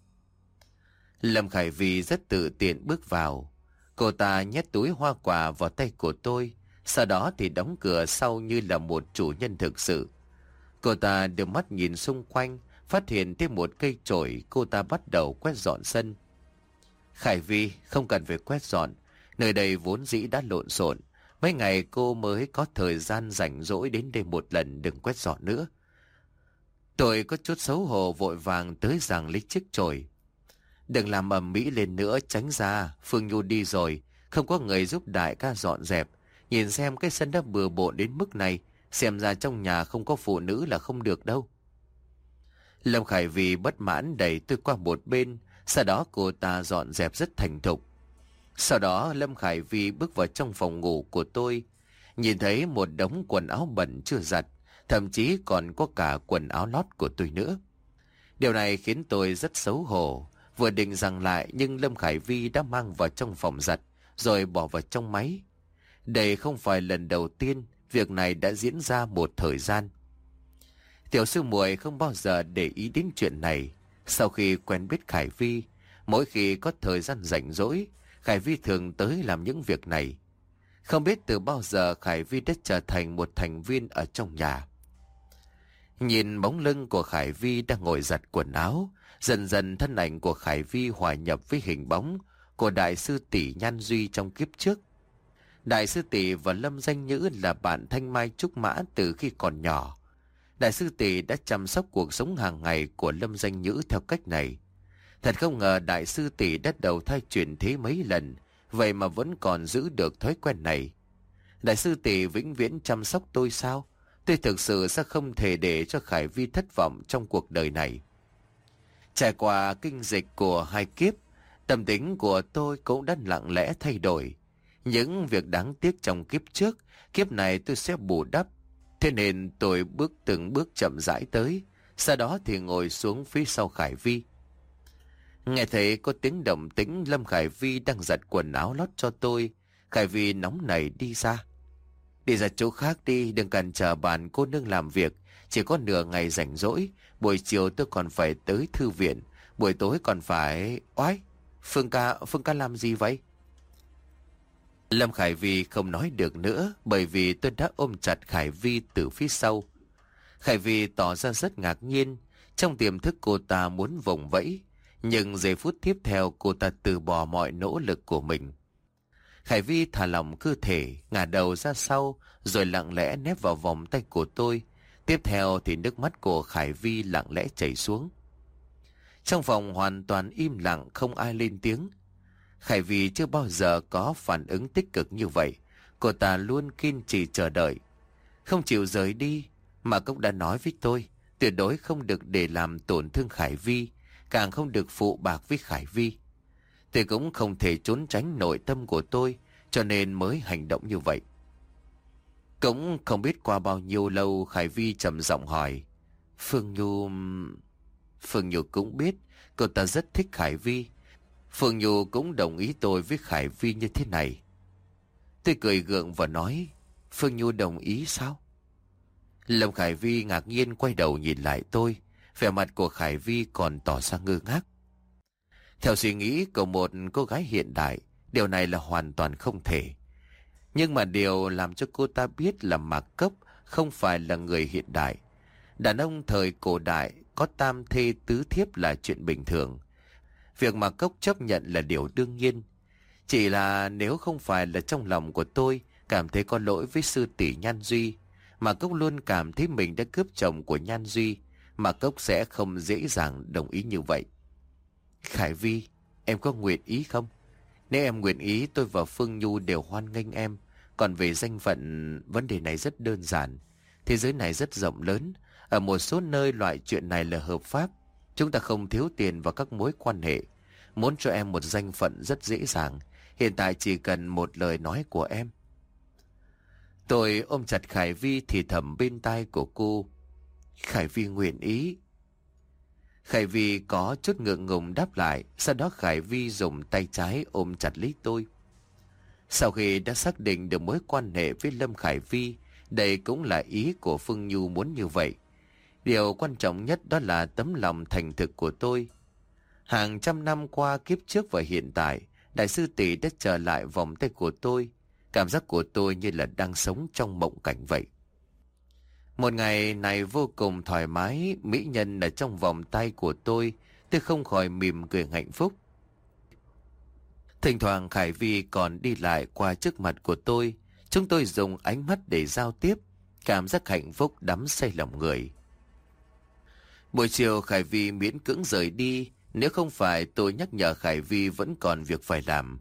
Lâm Khải Vi rất tự tiện bước vào. Cô ta nhét túi hoa quả vào tay của tôi, sau đó thì đóng cửa sau như là một chủ nhân thực sự. Cô ta đưa mắt nhìn xung quanh, phát hiện thêm một cây chổi, cô ta bắt đầu quét dọn sân. Khải Vi, không cần phải quét dọn, nơi đây vốn dĩ đã lộn xộn. Mấy ngày cô mới có thời gian rảnh rỗi đến đây một lần, đừng quét dọn nữa. Tôi có chút xấu hổ vội vàng tới giằng lấy chiếc chổi. Đừng làm ầm mỹ lên nữa, tránh ra, Phương Nhu đi rồi, không có người giúp đại ca dọn dẹp. Nhìn xem cái sân đã bừa bộn đến mức này, xem ra trong nhà không có phụ nữ là không được đâu. Lâm Khải Vi bất mãn đẩy tôi qua một bên, sau đó cô ta dọn dẹp rất thành thục. Sau đó Lâm Khải Vi bước vào trong phòng ngủ của tôi, nhìn thấy một đống quần áo bẩn chưa giặt, thậm chí còn có cả quần áo lót của tôi nữa. Điều này khiến tôi rất xấu hổ, vừa định giằng lại nhưng Lâm Khải Vi đã mang vào trong phòng giặt rồi bỏ vào trong máy. Đây không phải lần đầu tiên, việc này đã diễn ra một thời gian. Tiểu sư muội không bao giờ để ý đến chuyện này. Sau khi quen biết Khải Vi, mỗi khi có thời gian rảnh rỗi, Khải Vi thường tới làm những việc này. Không biết từ bao giờ Khải Vi đã trở thành một thành viên ở trong nhà. Nhìn bóng lưng của Khải Vi đang ngồi giặt quần áo, dần dần thân ảnh của Khải Vi hòa nhập với hình bóng của đại sư tỷ Nhan Duy trong kiếp trước. Đại sư tỷ và Lâm Danh Nhữ là bạn thanh mai trúc mã từ khi còn nhỏ. Đại sư tỷ đã chăm sóc cuộc sống hàng ngày của Lâm Danh Nhữ theo cách này. Thật không ngờ đại sư tỷ đã đầu thai chuyển thế mấy lần, vậy mà vẫn còn giữ được thói quen này. Đại sư tỷ vĩnh viễn chăm sóc tôi sao? Tôi thực sự sẽ không thể để cho Khải Vi thất vọng trong cuộc đời này. Trải qua kinh dịch của hai kiếp, tâm tính của tôi cũng đã lặng lẽ thay đổi. Những việc đáng tiếc trong kiếp trước, kiếp này tôi sẽ bù đắp. Thế nên tôi bước từng bước chậm rãi tới, sau đó thì ngồi xuống phía sau Khải Vi. Nghe thấy có tiếng động tĩnh, Lâm Khải Vi đang giặt quần áo lót cho tôi. Khải Vi nóng nảy đi ra. Đi ra chỗ khác đi, đừng cản trở bạn cô nương làm việc. Chỉ có nửa ngày rảnh rỗi, buổi chiều tôi còn phải tới thư viện, buổi tối còn phải... Oái, Phương ca, Phương ca làm gì vậy? Lâm Khải Vi không nói được nữa, bởi vì tôi đã ôm chặt Khải Vi từ phía sau. Khải Vi tỏ ra rất ngạc nhiên, trong tiềm thức cô ta muốn vùng vẫy, nhưng giây phút tiếp theo cô ta từ bỏ mọi nỗ lực của mình. Khải Vi thả lỏng cơ thể, ngả đầu ra sau, rồi lặng lẽ nép vào vòng tay của tôi. Tiếp theo thì nước mắt của Khải Vi lặng lẽ chảy xuống. Trong phòng hoàn toàn im lặng, không ai lên tiếng. Khải Vi chưa bao giờ có phản ứng tích cực như vậy. Cô ta luôn kiên trì chờ đợi, không chịu rời đi, mà cũng đã nói với tôi tuyệt đối không được để làm tổn thương Khải Vi, càng không được phụ bạc với Khải Vi. Tôi cũng không thể trốn tránh nội tâm của tôi, cho nên mới hành động như vậy. Cũng không biết qua bao nhiêu lâu, Khải Vi trầm giọng hỏi, Phương Nhu... Phương Nhu cũng biết cô ta rất thích Khải Vi. Phương Nhu cũng đồng ý tôi với Khải Vi như thế này. Tôi cười gượng và nói, Phương Nhu đồng ý sao? Lâm Khải Vi ngạc nhiên quay đầu nhìn lại tôi, vẻ mặt của Khải Vi còn tỏ ra ngơ ngác. Theo suy nghĩ của một cô gái hiện đại, điều này là hoàn toàn không thể. Nhưng mà điều làm cho cô ta biết là Mạc Cốc không phải là người hiện đại. Đàn ông thời cổ đại có tam thê tứ thiếp là chuyện bình thường. Việc mà Cốc chấp nhận là điều đương nhiên. Chỉ là nếu không phải là trong lòng của tôi cảm thấy có lỗi với sư tỷ Nhan Duy, mà Cốc luôn cảm thấy mình đã cướp chồng của Nhan Duy, mà Cốc sẽ không dễ dàng đồng ý như vậy. Khải Vi, em có nguyện ý không? Nếu em nguyện ý, tôi và Phương Nhu đều hoan nghênh em. Còn về danh phận, vấn đề này rất đơn giản. Thế giới này rất rộng lớn. Ở một số nơi loại chuyện này là hợp pháp. Chúng ta không thiếu tiền vào các mối quan hệ. Muốn cho em một danh phận rất dễ dàng. Hiện tại chỉ cần một lời nói của em. Tôi ôm chặt Khải Vi thì thầm bên tai của cô. Khải Vi nguyện ý. Khải Vi có chút ngượng ngùng đáp lại. Sau đó Khải Vi dùng tay trái ôm chặt lấy tôi. Sau khi đã xác định được mối quan hệ với Lâm Khải Vi, đây cũng là ý của Phương Nhu muốn như vậy. Điều quan trọng nhất đó là tấm lòng thành thực của tôi. Hàng trăm năm qua, kiếp trước và hiện tại, đại sư tỷ đã trở lại vòng tay của tôi. Cảm giác của tôi như là đang sống trong mộng cảnh vậy. Một ngày này vô cùng thoải mái, mỹ nhân ở trong vòng tay của tôi, tôi không khỏi mỉm cười hạnh phúc. Thỉnh thoảng Khải Vi còn đi lại qua trước mặt của tôi. Chúng tôi dùng ánh mắt để giao tiếp. Cảm giác hạnh phúc đắm say lòng người. Buổi chiều Khải Vi miễn cưỡng rời đi. Nếu không phải tôi nhắc nhở Khải Vi vẫn còn việc phải làm.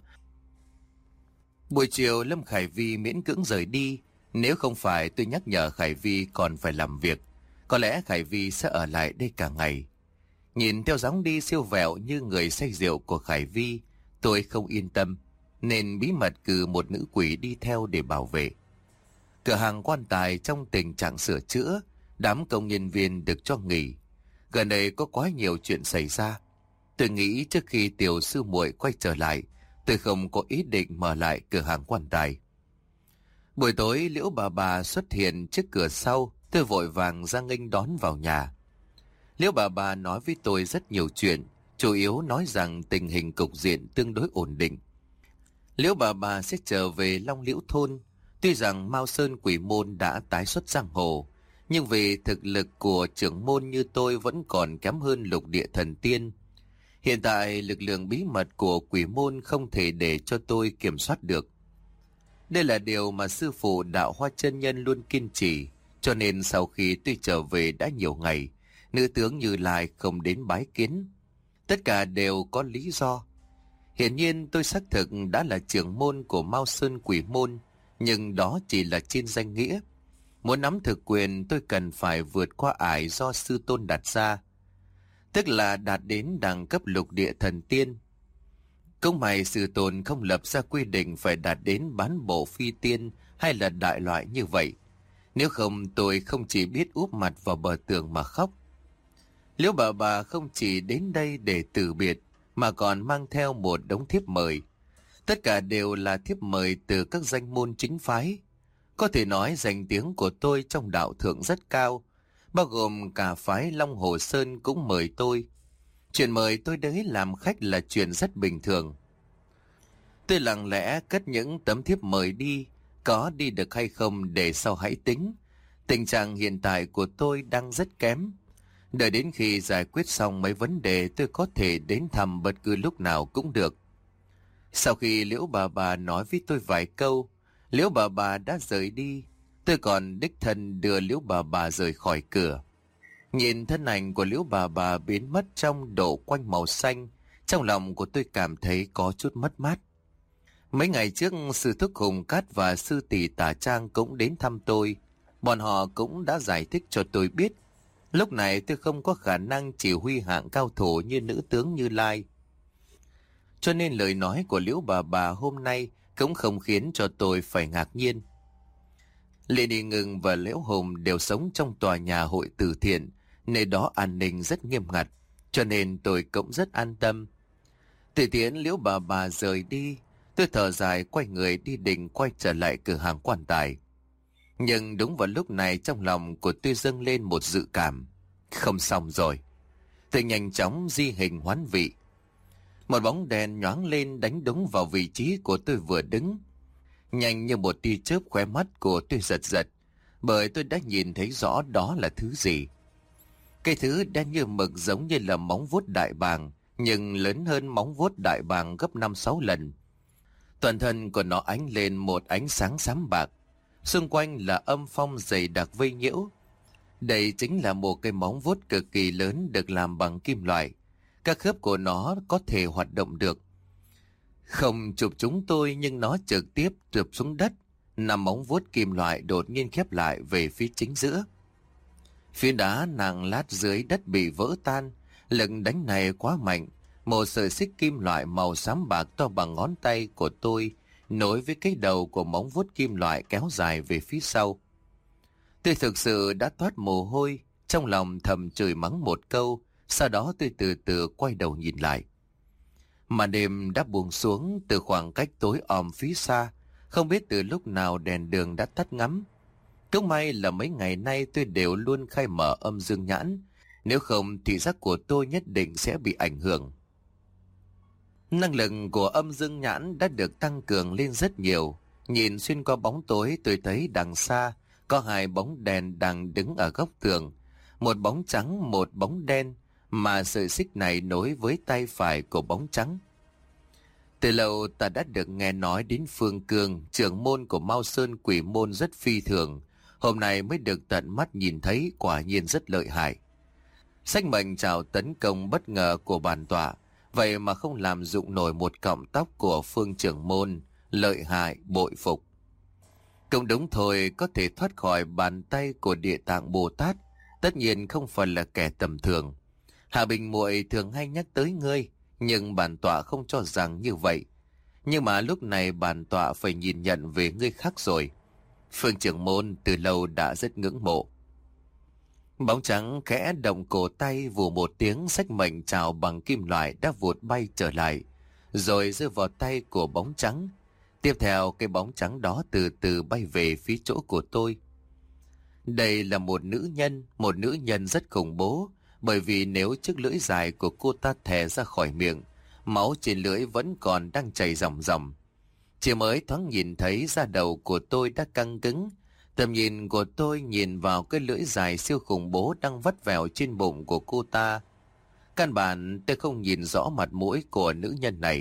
Buổi chiều Lâm Khải Vi miễn cưỡng rời đi. Nếu không phải tôi nhắc nhở Khải Vi còn phải làm việc, có lẽ Khải Vi sẽ ở lại đây cả ngày. Nhìn theo dáng đi siêu vẹo như người say rượu của Khải Vi, tôi không yên tâm, nên bí mật cử một nữ quỷ đi theo để bảo vệ. Cửa hàng quan tài trong tình trạng sửa chữa, đám công nhân viên được cho nghỉ. Gần đây có quá nhiều chuyện xảy ra. Tôi nghĩ trước khi tiểu sư muội quay trở lại, tôi không có ý định mở lại cửa hàng quan tài. Buổi tối Liễu bà bà xuất hiện trước cửa sau, tôi vội vàng ra nghênh đón vào nhà. Liễu bà bà nói với tôi rất nhiều chuyện, chủ yếu nói rằng tình hình cục diện tương đối ổn định. Liễu bà bà sẽ trở về Long Liễu thôn. Tuy rằng Mao Sơn Quỷ Môn đã tái xuất giang hồ, nhưng vì thực lực của trưởng môn như tôi vẫn còn kém hơn Lục Địa Thần Tiên. Hiện tại lực lượng bí mật của Quỷ Môn không thể để cho tôi kiểm soát được. Đây là điều mà sư phụ Đạo Hoa Chân Nhân luôn kiên trì, cho nên sau khi tôi trở về đã nhiều ngày, nữ tướng Như Lai không đến bái kiến. Tất cả đều có lý do. Hiển nhiên tôi xác thực đã là trưởng môn của Mao Sơn Quỷ Môn, nhưng đó chỉ là trên danh nghĩa. Muốn nắm thực quyền tôi cần phải vượt qua ải do sư tôn đặt ra, tức là đạt đến đẳng cấp Lục Địa Thần Tiên. Cũng may sư tôn không lập ra quy định phải đạt đến bán bộ phi tiên hay là đại loại như vậy. Nếu không tôi không chỉ biết úp mặt vào bờ tường mà khóc. Liễu bà bà không chỉ đến đây để từ biệt, mà còn mang theo một đống thiếp mời. Tất cả đều là thiếp mời từ các danh môn chính phái. Có thể nói danh tiếng của tôi trong đạo thượng rất cao, bao gồm cả phái Long Hồ Sơn cũng mời tôi. Chuyện mời tôi đến làm khách là chuyện rất bình thường. Tôi lặng lẽ cất những tấm thiếp mời đi, có đi được hay không để sau hãy tính. Tình trạng hiện tại của tôi đang rất kém. Đợi đến khi giải quyết xong mấy vấn đề tôi có thể đến thăm bất cứ lúc nào cũng được. Sau khi Liễu bà bà nói với tôi vài câu, Liễu bà bà đã rời đi. Tôi còn đích thân đưa Liễu bà bà rời khỏi cửa. Nhìn thân ảnh của Liễu bà bà biến mất trong độ quanh màu xanh, trong lòng của tôi cảm thấy có chút mất mát. Mấy ngày trước sư thúc Hùng Cát và sư tỷ Tả Trang cũng đến thăm tôi. Bọn họ cũng đã giải thích cho tôi biết lúc này tôi không có khả năng chỉ huy hạng cao thủ như nữ tướng Như Lai. Cho nên lời nói của Liễu bà bà hôm nay cũng không khiến cho tôi phải ngạc nhiên. Lệ Đi Ngừng và Liễu Hùng đều sống trong tòa nhà hội từ thiện, nơi đó an ninh rất nghiêm ngặt, cho nên tôi cũng rất an tâm. Từ tiễn Liễu bà bà rời đi, tôi thở dài quay người đi định quay trở lại cửa hàng quan tài. Nhưng đúng vào lúc này trong lòng của tôi dâng lên một dự cảm. Không xong rồi. Tôi nhanh chóng di hình hoán vị. Một bóng đèn nhoáng lên đánh đúng vào vị trí của tôi vừa đứng. Nhanh như một tia chớp khóe mắt của tôi giật giật, bởi tôi đã nhìn thấy rõ đó là thứ gì. Cái thứ đen như mực giống như là móng vuốt đại bàng, nhưng lớn hơn móng vuốt đại bàng gấp năm sáu lần. Toàn thân của nó ánh lên một ánh sáng xám bạc. Xung quanh là âm phong dày đặc vây nhiễu. Đây chính là một cái móng vuốt cực kỳ lớn được làm bằng kim loại. Các khớp của nó có thể hoạt động được. Không chụp chúng tôi nhưng nó trực tiếp chụp xuống đất. Nằm móng vuốt kim loại đột nhiên khép lại về phía chính giữa. Phiến đá nặng lát dưới đất bị vỡ tan. Lực đánh này quá mạnh. Một sợi xích kim loại màu xám bạc to bằng ngón tay của tôi nối với cái đầu của móng vuốt kim loại kéo dài về phía sau. Tôi thực sự đã toát mồ hôi, trong lòng thầm chửi mắng một câu, sau đó tôi từ từ quay đầu nhìn lại. Màn đêm đã buông xuống, từ khoảng cách tối om phía xa, không biết từ lúc nào đèn đường đã tắt ngắm. Cũng may là mấy ngày nay tôi đều luôn khai mở âm dương nhãn, nếu không thị giác của tôi nhất định sẽ bị ảnh hưởng. Năng lực của âm dương nhãn đã được tăng cường lên rất nhiều. Nhìn xuyên qua bóng tối tôi thấy đằng xa có hai bóng đèn đang đứng ở góc tường. Một bóng trắng, một bóng đen, mà sợi xích này nối với tay phải của bóng trắng. Từ lâu ta đã được nghe nói đến Phương Cương, trưởng môn của Mao Sơn Quỷ Môn rất phi thường. Hôm nay mới được tận mắt nhìn thấy, quả nhiên rất lợi hại. Sách mệnh chào tấn công bất ngờ của bản tọa, vậy mà không làm dụng nổi một cọng tóc của Phương trưởng môn, lợi hại, bội phục. Cũng đúng thôi, có thể thoát khỏi bàn tay của Địa Tạng Bồ Tát, tất nhiên không phải là kẻ tầm thường. Hạ Bình muội thường hay nhắc tới ngươi, nhưng bản tọa không cho rằng như vậy. Nhưng mà lúc này bản tọa phải nhìn nhận về ngươi khác rồi. Phương trưởng môn từ lâu đã rất ngưỡng mộ. Bóng trắng khẽ động cổ tay, vù một tiếng, sách mệnh chào bằng kim loại đã vụt bay trở lại, rồi rơi vào tay của bóng trắng. Tiếp theo cái bóng trắng đó từ từ bay về phía chỗ của tôi. Đây là một nữ nhân, một nữ nhân rất khủng bố, bởi vì nếu chiếc lưỡi dài của cô ta thè ra khỏi miệng, máu trên lưỡi vẫn còn đang chảy ròng ròng. Chỉ mới thoáng nhìn thấy da đầu của tôi đã căng cứng, tầm nhìn của tôi nhìn vào cái lưỡi dài siêu khủng bố đang vắt vẻo trên bụng của cô ta. Căn bản tôi không nhìn rõ mặt mũi của nữ nhân này.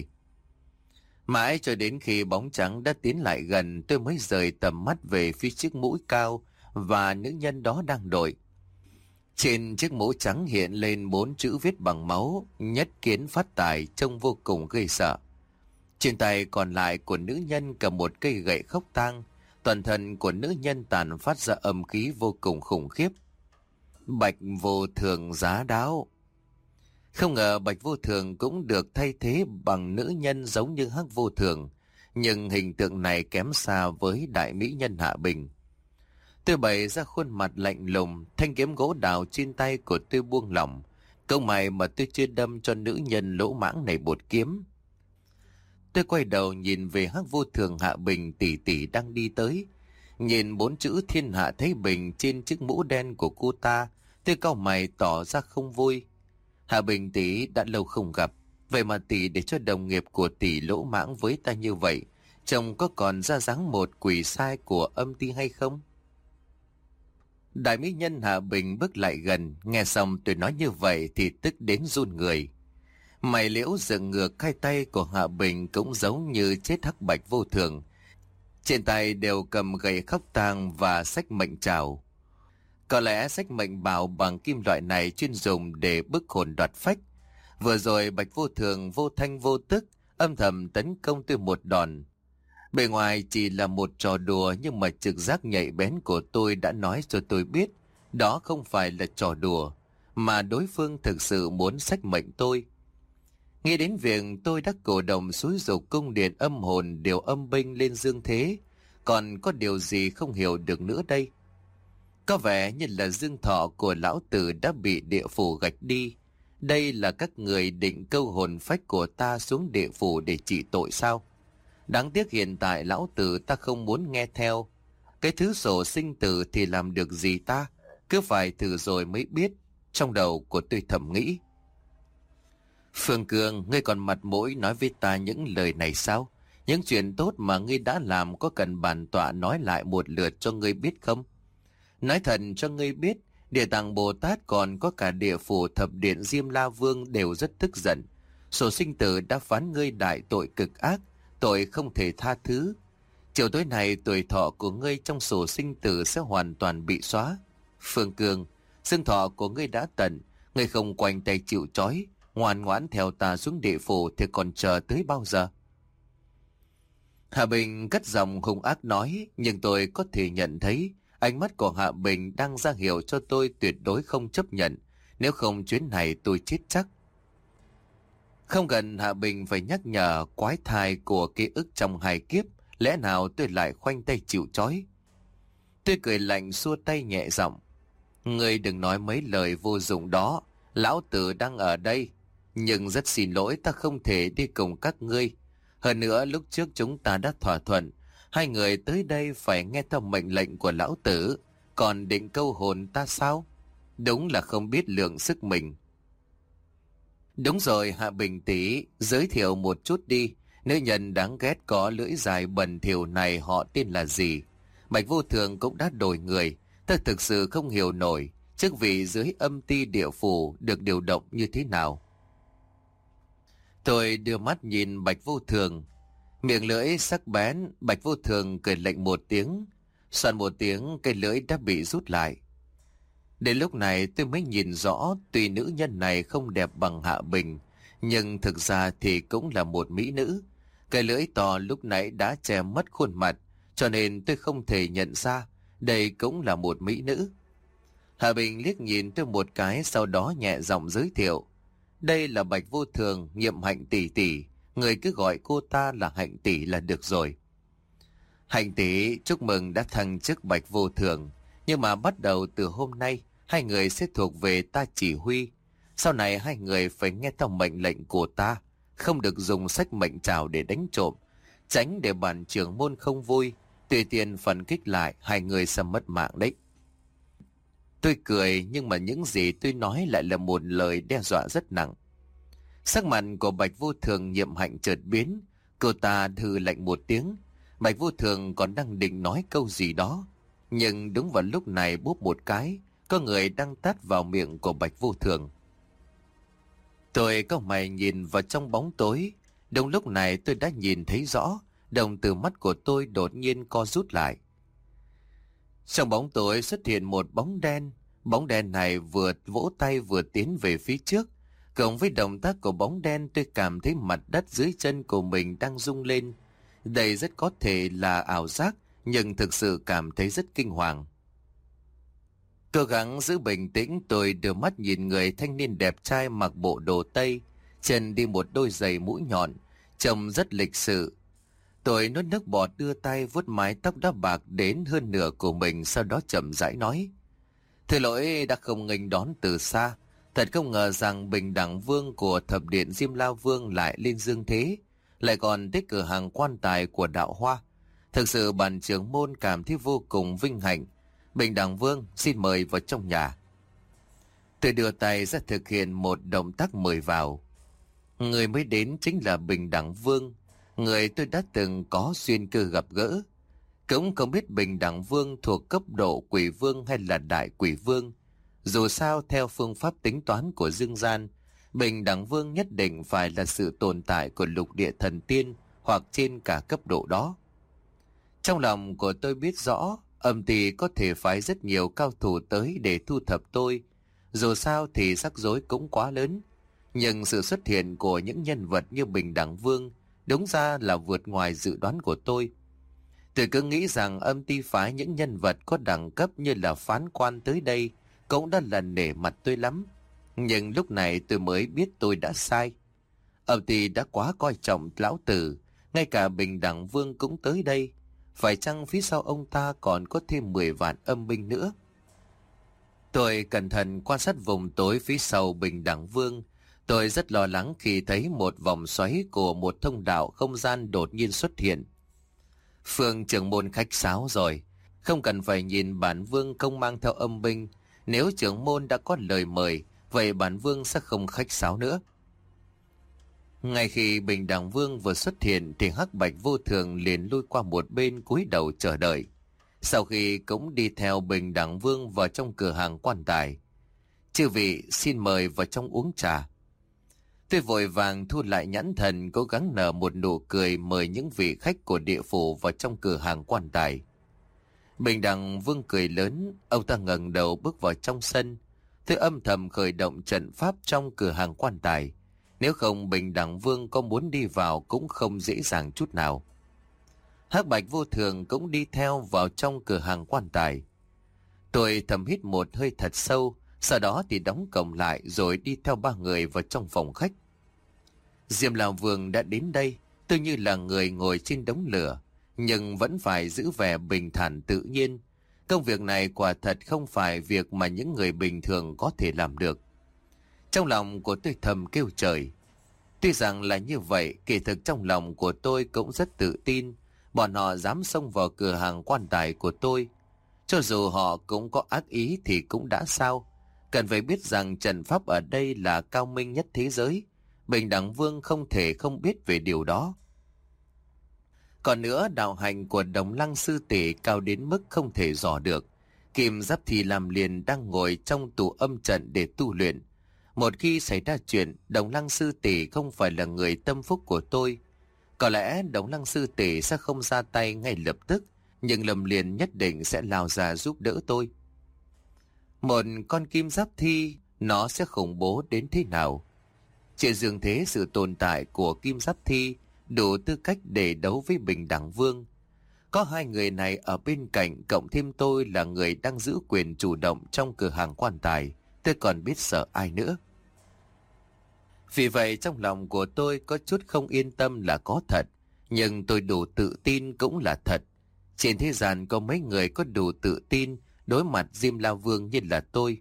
Mãi cho đến khi bóng trắng đã tiến lại gần, tôi mới rời tầm mắt về phía chiếc mũ cao và nữ nhân đó đang đội. Trên chiếc mũ trắng hiện lên bốn chữ viết bằng máu: nhất kiến phát tài, trông vô cùng gây sợ. Trên tay còn lại của nữ nhân cầm một cây gậy khốc tang, toàn thân của nữ nhân tàn phát ra âm khí vô cùng khủng khiếp. Bạch vô thường giá đáo. Không ngờ Bạch vô thường cũng được thay thế bằng nữ nhân giống như Hắc vô thường, nhưng hình tượng này kém xa với đại mỹ nhân Hạ Bình. Tôi bày ra khuôn mặt lạnh lùng, thanh kiếm gỗ đào trên tay của tôi buông lỏng. Câu mày mà tôi chưa đâm cho nữ nhân lỗ mãng này bột kiếm. Tôi quay đầu nhìn về Hắc vô thường Hạ Bình tỷ tỷ đang đi tới. Nhìn bốn chữ thiên hạ thái bình trên chiếc mũ đen của cô ta, tôi cau mày tỏ ra không vui. Hạ Bình tỷ đã lâu không gặp, vậy mà tỷ để cho đồng nghiệp của tỷ lỗ mãng với ta như vậy, chồng có còn ra dáng một quỷ sai của âm ty hay không? Đại mỹ nhân Hạ Bình bước lại gần, nghe xong tôi nói như vậy thì tức đến run người. Mày liễu dựng ngược hai tay của Hạ Bình cũng giống như chết Hắc Bạch vô thường. Trên tay đều cầm gậy khóc tang và sách mệnh trảo. Có lẽ sách mệnh bảo bằng kim loại này chuyên dùng để bức hồn đoạt phách. Vừa rồi Bạch vô thường vô thanh vô tức âm thầm tấn công tôi một đòn. Bề ngoài chỉ là một trò đùa, nhưng mà trực giác nhạy bén của tôi đã nói cho tôi biết đó không phải là trò đùa, mà đối phương thực sự muốn xách mệnh tôi. Nghĩ đến việc tôi đã cổ động xúi giục cung điện âm hồn điều âm binh lên dương thế, còn có điều gì không hiểu được nữa đây? Có vẻ như là dương thọ của lão tử đã bị địa phủ gạch đi. Đây là các người định câu hồn phách của ta xuống địa phủ để trị tội sao? Đáng tiếc hiện tại lão tử ta không muốn nghe theo. Cái thứ sổ sinh tử thì làm được gì ta? Cứ phải thử rồi mới biết. Trong đầu của tôi thầm nghĩ. Phương Cương, ngươi còn mặt mũi nói với ta những lời này sao? Những chuyện tốt mà ngươi đã làm có cần bản tọa nói lại một lượt cho ngươi biết không? Nói thật cho ngươi biết, Địa Tạng Bồ Tát còn có cả địa phủ thập điện Diêm La Vương đều rất tức giận. Sổ sinh tử đã phán ngươi đại tội cực ác, tội không thể tha thứ. Chiều tối này tuổi thọ của ngươi trong sổ sinh tử sẽ hoàn toàn bị xóa. Phương Cương, xương thọ của ngươi đã tận, ngươi không quanh tay chịu trói, ngoan ngoãn theo ta xuống địa phủ thì còn chờ tới bao giờ? Hạ Bình cất giọng hung ác nói, nhưng tôi có thể nhận thấy ánh mắt của Hạ Bình đang ra hiệu cho tôi tuyệt đối không chấp nhận, nếu không chuyến này tôi chết chắc. Không cần Hạ Bình phải nhắc nhở quái thai của ký ức trong hai kiếp, lẽ nào tôi lại khoanh tay chịu trói? Tôi cười lạnh xua tay nhẹ giọng. Ngươi đừng nói mấy lời vô dụng đó, lão tử đang ở đây. Nhưng rất xin lỗi, ta không thể đi cùng các ngươi. Hơn nữa lúc trước chúng ta đã thỏa thuận, hai người tới đây phải nghe theo mệnh lệnh của lão tử, còn định câu hồn ta sao? Đúng là không biết lượng sức mình. Đúng rồi Hạ Bình tỷ, giới thiệu một chút đi, nữ nhân đáng ghét có lưỡi dài bẩn thỉu này họ tên là gì? Bạch Vô Thường cũng đã đổi người, ta thực sự không hiểu nổi, chức vị dưới âm ti địa phủ được điều động như thế nào. Tôi đưa mắt nhìn Bạch Vô Thường, miệng lưỡi sắc bén. Bạch Vô Thường cười lạnh một tiếng, xoàn một tiếng cây lưỡi đã bị rút lại. Đến lúc này tôi mới nhìn rõ, tuy nữ nhân này không đẹp bằng Hạ Bình, nhưng thực ra thì cũng là một mỹ nữ. Cái lưỡi to lúc nãy đã che mất khuôn mặt, cho nên tôi không thể nhận ra đây cũng là một mỹ nữ. Hạ Bình liếc nhìn tôi một cái, sau đó nhẹ giọng giới thiệu. Đây là Bạch Vô Thường, Nhiệm Hạnh tỷ tỷ, người cứ gọi cô ta là Hạnh tỷ là được rồi. Hạnh tỷ, chúc mừng đã thăng chức Bạch Vô Thường, nhưng mà bắt đầu từ hôm nay, hai người sẽ thuộc về ta chỉ huy. Sau này hai người phải nghe theo mệnh lệnh của ta, không được dùng sách mệnh trào để đánh trộm, tránh để bản trưởng môn không vui, tùy tiện phản kích lại, hai người sẽ mất mạng đấy. Tôi cười, nhưng mà những gì tôi nói lại là một lời đe dọa rất nặng. Sắc mặt của Bạch Vô Thường Nhiệm Hạnh chợt biến, cô ta hừ lạnh một tiếng. Bạch Vô Thường còn đang định nói câu gì đó, nhưng đúng vào lúc này bốp một cái, có người đang tát vào miệng của Bạch Vô Thường. Tôi cau mày nhìn vào trong bóng tối. Đúng lúc này tôi đã nhìn thấy rõ, đồng từ mắt của tôi đột nhiên co rút lại. Trong bóng tối xuất hiện một bóng đen. Bóng đen này vừa vỗ tay vừa tiến về phía trước. Cộng với động tác của bóng đen, tôi cảm thấy mặt đất dưới chân của mình đang rung lên. Đây rất có thể là ảo giác, nhưng thực sự cảm thấy rất kinh hoàng. Cố gắng giữ bình tĩnh, tôi đưa mắt nhìn người thanh niên đẹp trai mặc bộ đồ Tây, chân đi một đôi giày mũi nhọn, trông rất lịch sự. Tôi nuốt nước bọt, đưa tay vuốt mái tóc đã bạc đến hơn nửa của mình, sau đó chậm rãi nói. Thưa lỗi đã không nghênh đón từ xa, thật không ngờ rằng Bình Đẳng Vương của thập điện Diêm La Vương lại lên dương thế, lại còn tới cửa hàng quan tài của đạo Hoa. Thực sự bản trưởng môn cảm thấy vô cùng vinh hạnh. Bình Đẳng Vương xin mời vào trong nhà. Tôi đưa tay ra thực hiện một động tác mời vào. Người mới đến chính là Bình Đẳng Vương, người tôi đã từng có duyên cơ gặp gỡ. Cũng không biết Bình Đẳng Vương thuộc cấp độ quỷ vương hay là đại quỷ vương. Dù sao theo phương pháp tính toán của dương gian, Bình Đẳng Vương nhất định phải là sự tồn tại của lục địa thần tiên hoặc trên cả cấp độ đó. Trong lòng của tôi biết rõ, âm ty có thể phái rất nhiều cao thủ tới để thu thập tôi. Dù sao thì rắc rối cũng quá lớn. Nhưng sự xuất hiện của những nhân vật như Bình Đẳng Vương đúng ra là vượt ngoài dự đoán của tôi. Tôi cứ nghĩ rằng âm ty phái những nhân vật có đẳng cấp như là phán quan tới đây cũng đã là nể mặt tôi lắm. Nhưng lúc này tôi mới biết tôi đã sai. Âm ty đã quá coi trọng lão tử, ngay cả Bình Đẳng Vương cũng tới đây. Phải chăng phía sau ông ta còn có thêm mười vạn âm binh nữa? Tôi cẩn thận quan sát vùng tối phía sau Bình Đẳng Vương. Tôi rất lo lắng khi thấy một vòng xoáy của một thông đạo không gian đột nhiên xuất hiện. Phương trưởng môn khách sáo rồi, không cần phải nhìn bản vương không mang theo âm binh. Nếu trưởng môn đã có lời mời, vậy bản vương sẽ không khách sáo nữa. Ngay khi Bình Đẳng Vương vừa xuất hiện thì Hắc Bạch Vô Thường liền lui qua một bên cúi đầu chờ đợi. sau khi cũng đi theo Bình Đẳng Vương vào trong cửa hàng quan tài. Chư vị xin mời vào trong uống trà. Tôi vội vàng thu lại nhãn thần, cố gắng nở một nụ cười mời những vị khách của địa phủ vào trong cửa hàng quan tài. Bình Đẳng Vương cười lớn, ông ta ngẩng đầu bước vào trong sân. Tôi âm thầm khởi động trận pháp trong cửa hàng quan tài. Nếu không, Bình Đẳng Vương có muốn đi vào cũng không dễ dàng chút nào. Hắc Bạch Vô Thường cũng đi theo vào trong cửa hàng quan tài. Tôi thầm hít một hơi thật sâu, sau đó thì đóng cổng lại rồi đi theo ba người vào trong phòng khách. Diêm La Vương đã đến đây, tôi như là người ngồi trên đống lửa, nhưng vẫn phải giữ vẻ bình thản tự nhiên. Công việc này quả thật không phải việc mà những người bình thường có thể làm được. Trong lòng của tôi thầm kêu trời. Tuy rằng là như vậy, kỳ thực trong lòng của tôi cũng rất tự tin. Bọn họ dám xông vào cửa hàng quan tài của tôi. Cho dù họ cũng có ác ý thì cũng đã sao. Cần phải biết rằng trận pháp ở đây là cao minh nhất thế giới. Bình Đẳng Vương không thể không biết về điều đó. Còn nữa, đạo hành của Đồng Lăng sư tỷ cao đến mức không thể dò được. Kim Giáp thì làm liền đang ngồi trong tủ âm trận để tu luyện. Một khi xảy ra chuyện, Đồng Lăng sư tỷ không phải là người tâm phúc của tôi. Có lẽ Đồng Lăng sư tỷ sẽ không ra tay ngay lập tức, nhưng Lâm liền nhất định sẽ lao ra giúp đỡ tôi. Một con kim giáp thi, nó sẽ khủng bố đến thế nào? Trên dương thế sự tồn tại của kim giáp thi đủ tư cách để đấu với Bình Đẳng Vương. Có hai người này ở bên cạnh, cộng thêm tôi là người đang giữ quyền chủ động trong cửa hàng quan tài, tôi còn biết sợ ai nữa. Vì vậy trong lòng của tôi có chút không yên tâm là có thật, nhưng tôi đủ tự tin cũng là thật. Trên thế gian có mấy người có đủ tự tin đối mặt Diêm La Vương như là tôi.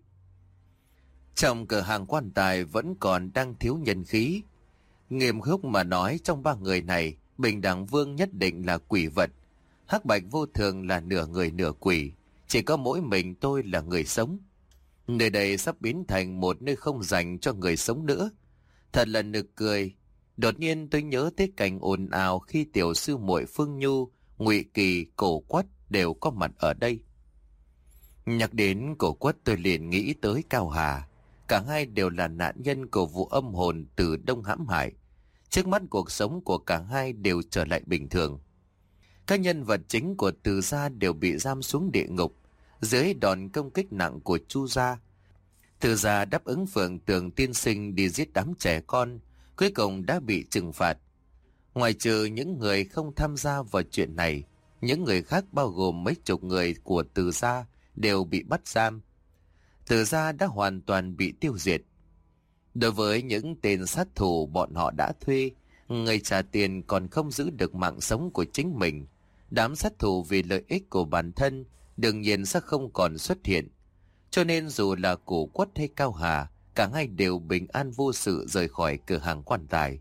Trong cửa hàng quan tài vẫn còn đang thiếu nhân khí. Nghiêm khúc mà nói, trong ba người này, Bình Đẳng Vương nhất định là quỷ vật. Hắc Bạch Vô Thường là nửa người nửa quỷ. Chỉ có mỗi mình tôi là người sống. Nơi đây sắp biến thành một nơi không dành cho người sống nữa. Thật là nực cười. Đột nhiên tôi nhớ tới cảnh ồn ào khi tiểu sư muội Phương Nhu, Ngụy Kỳ, Cổ Quất đều có mặt ở đây. Nhắc đến Cổ Quất tôi liền nghĩ tới Cao Hà. Cả hai đều là nạn nhân của vụ âm hồn từ Đông hãm hại. Trước mắt cuộc sống của cả hai đều trở lại bình thường. Các nhân vật chính của Từ gia đều bị giam xuống địa ngục dưới đòn công kích nặng của Chu gia. Từ gia đáp ứng Phượng Tường tiên sinh đi giết đám trẻ con, cuối cùng đã bị trừng phạt. Ngoài trừ những người không tham gia vào chuyện này, những người khác bao gồm mấy chục người của Từ gia đều bị bắt giam. Từ gia đã hoàn toàn bị tiêu diệt. Đối với những tên sát thủ bọn họ đã thuê, người trả tiền còn không giữ được mạng sống của chính mình. Đám sát thủ vì lợi ích của bản thân đương nhiên sẽ không còn xuất hiện. Cho nên dù là Cổ Quất hay Cao Hà, cả hai đều bình an vô sự rời khỏi cửa hàng quan tài.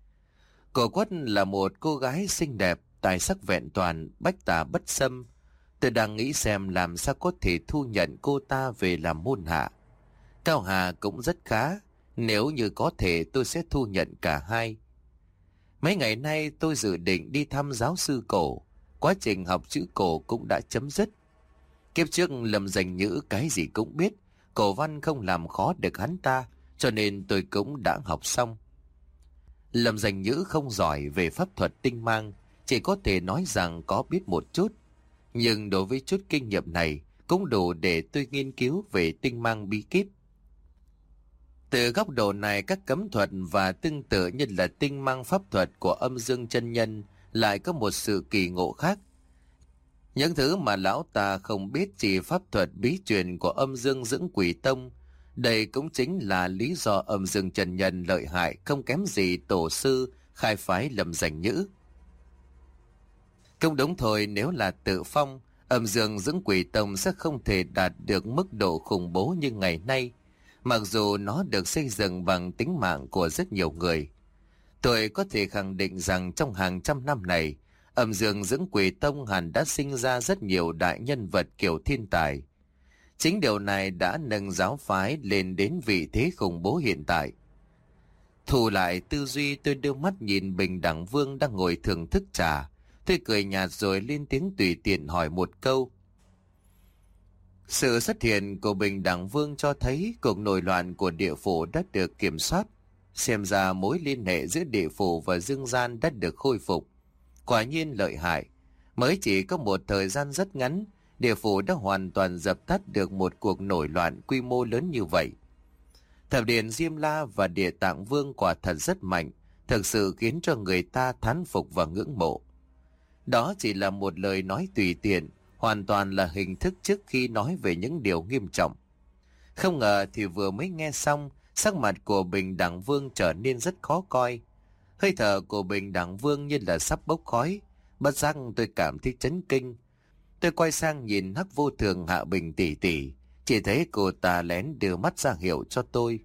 Cổ Quất là một cô gái xinh đẹp, tài sắc vẹn toàn, bách tà bất xâm. Tôi đang nghĩ xem làm sao có thể thu nhận cô ta về làm môn hạ. Cao Hà cũng rất khá, nếu như có thể tôi sẽ thu nhận cả hai. Mấy ngày nay tôi dự định đi thăm giáo sư Cổ, quá trình học chữ Cổ cũng đã chấm dứt. Kiếp trước Lâm Dành Nhữ cái gì cũng biết, Cổ văn không làm khó được hắn ta, cho nên tôi cũng đã học xong. Lâm Dành Nhữ không giỏi về pháp thuật tinh mang, chỉ có thể nói rằng có biết một chút. Nhưng đối với chút kinh nghiệm này cũng đủ để tôi nghiên cứu về tinh mang bí kíp. Từ góc độ này, các cấm thuật và tương tự như là tinh mang pháp thuật của Âm Dương chân nhân lại có một sự kỳ ngộ khác. Những thứ mà lão ta không biết chỉ pháp thuật bí truyền của Âm Dương Dưỡng Quỷ Tông. Đây cũng chính là lý do Âm Dương chân nhân lợi hại không kém gì tổ sư khai phái Lâm Dành Nhữ. Không đúng thôi, nếu là tự phong, Âm Dương Dưỡng Quỷ Tông sẽ không thể đạt được mức độ khủng bố như ngày nay, mặc dù nó được xây dựng bằng tính mạng của rất nhiều người. Tôi có thể khẳng định rằng trong hàng trăm năm này, Âm Dương Dưỡng Quỷ Tông hẳn đã sinh ra rất nhiều đại nhân vật kiểu thiên tài. Chính điều này đã nâng giáo phái lên đến vị thế khủng bố hiện tại. Thu lại tư duy, tôi đưa mắt nhìn Bình Đẳng Vương đang ngồi thưởng thức trà. Tôi cười nhạt rồi lên tiếng tùy tiện hỏi một câu. Sự xuất hiện của Bình Đẳng Vương cho thấy cuộc nổi loạn của địa phủ đã được kiểm soát. Xem ra mối liên hệ giữa địa phủ và dương gian đã được khôi phục. Quả nhiên lợi hại. Mới chỉ có một thời gian rất ngắn, địa phủ đã hoàn toàn dập tắt được một cuộc nổi loạn quy mô lớn như vậy. Thập điện Diêm La và Địa Tạng Vương quả thật rất mạnh, thực sự khiến cho người ta thán phục và ngưỡng mộ. Đó chỉ là một lời nói tùy tiện, hoàn toàn là hình thức trước khi nói về những điều nghiêm trọng. Không ngờ thì vừa mới nghe xong, sắc mặt của Bình Đẳng Vương trở nên rất khó coi. Hơi thở của Bình Đẳng Vương như là sắp bốc khói, bất giác tôi cảm thấy chấn kinh. Tôi quay sang nhìn Hắc Vô Thường Hạ Bình tỷ tỷ, chỉ thấy cô ta lén đưa mắt ra hiệu cho tôi.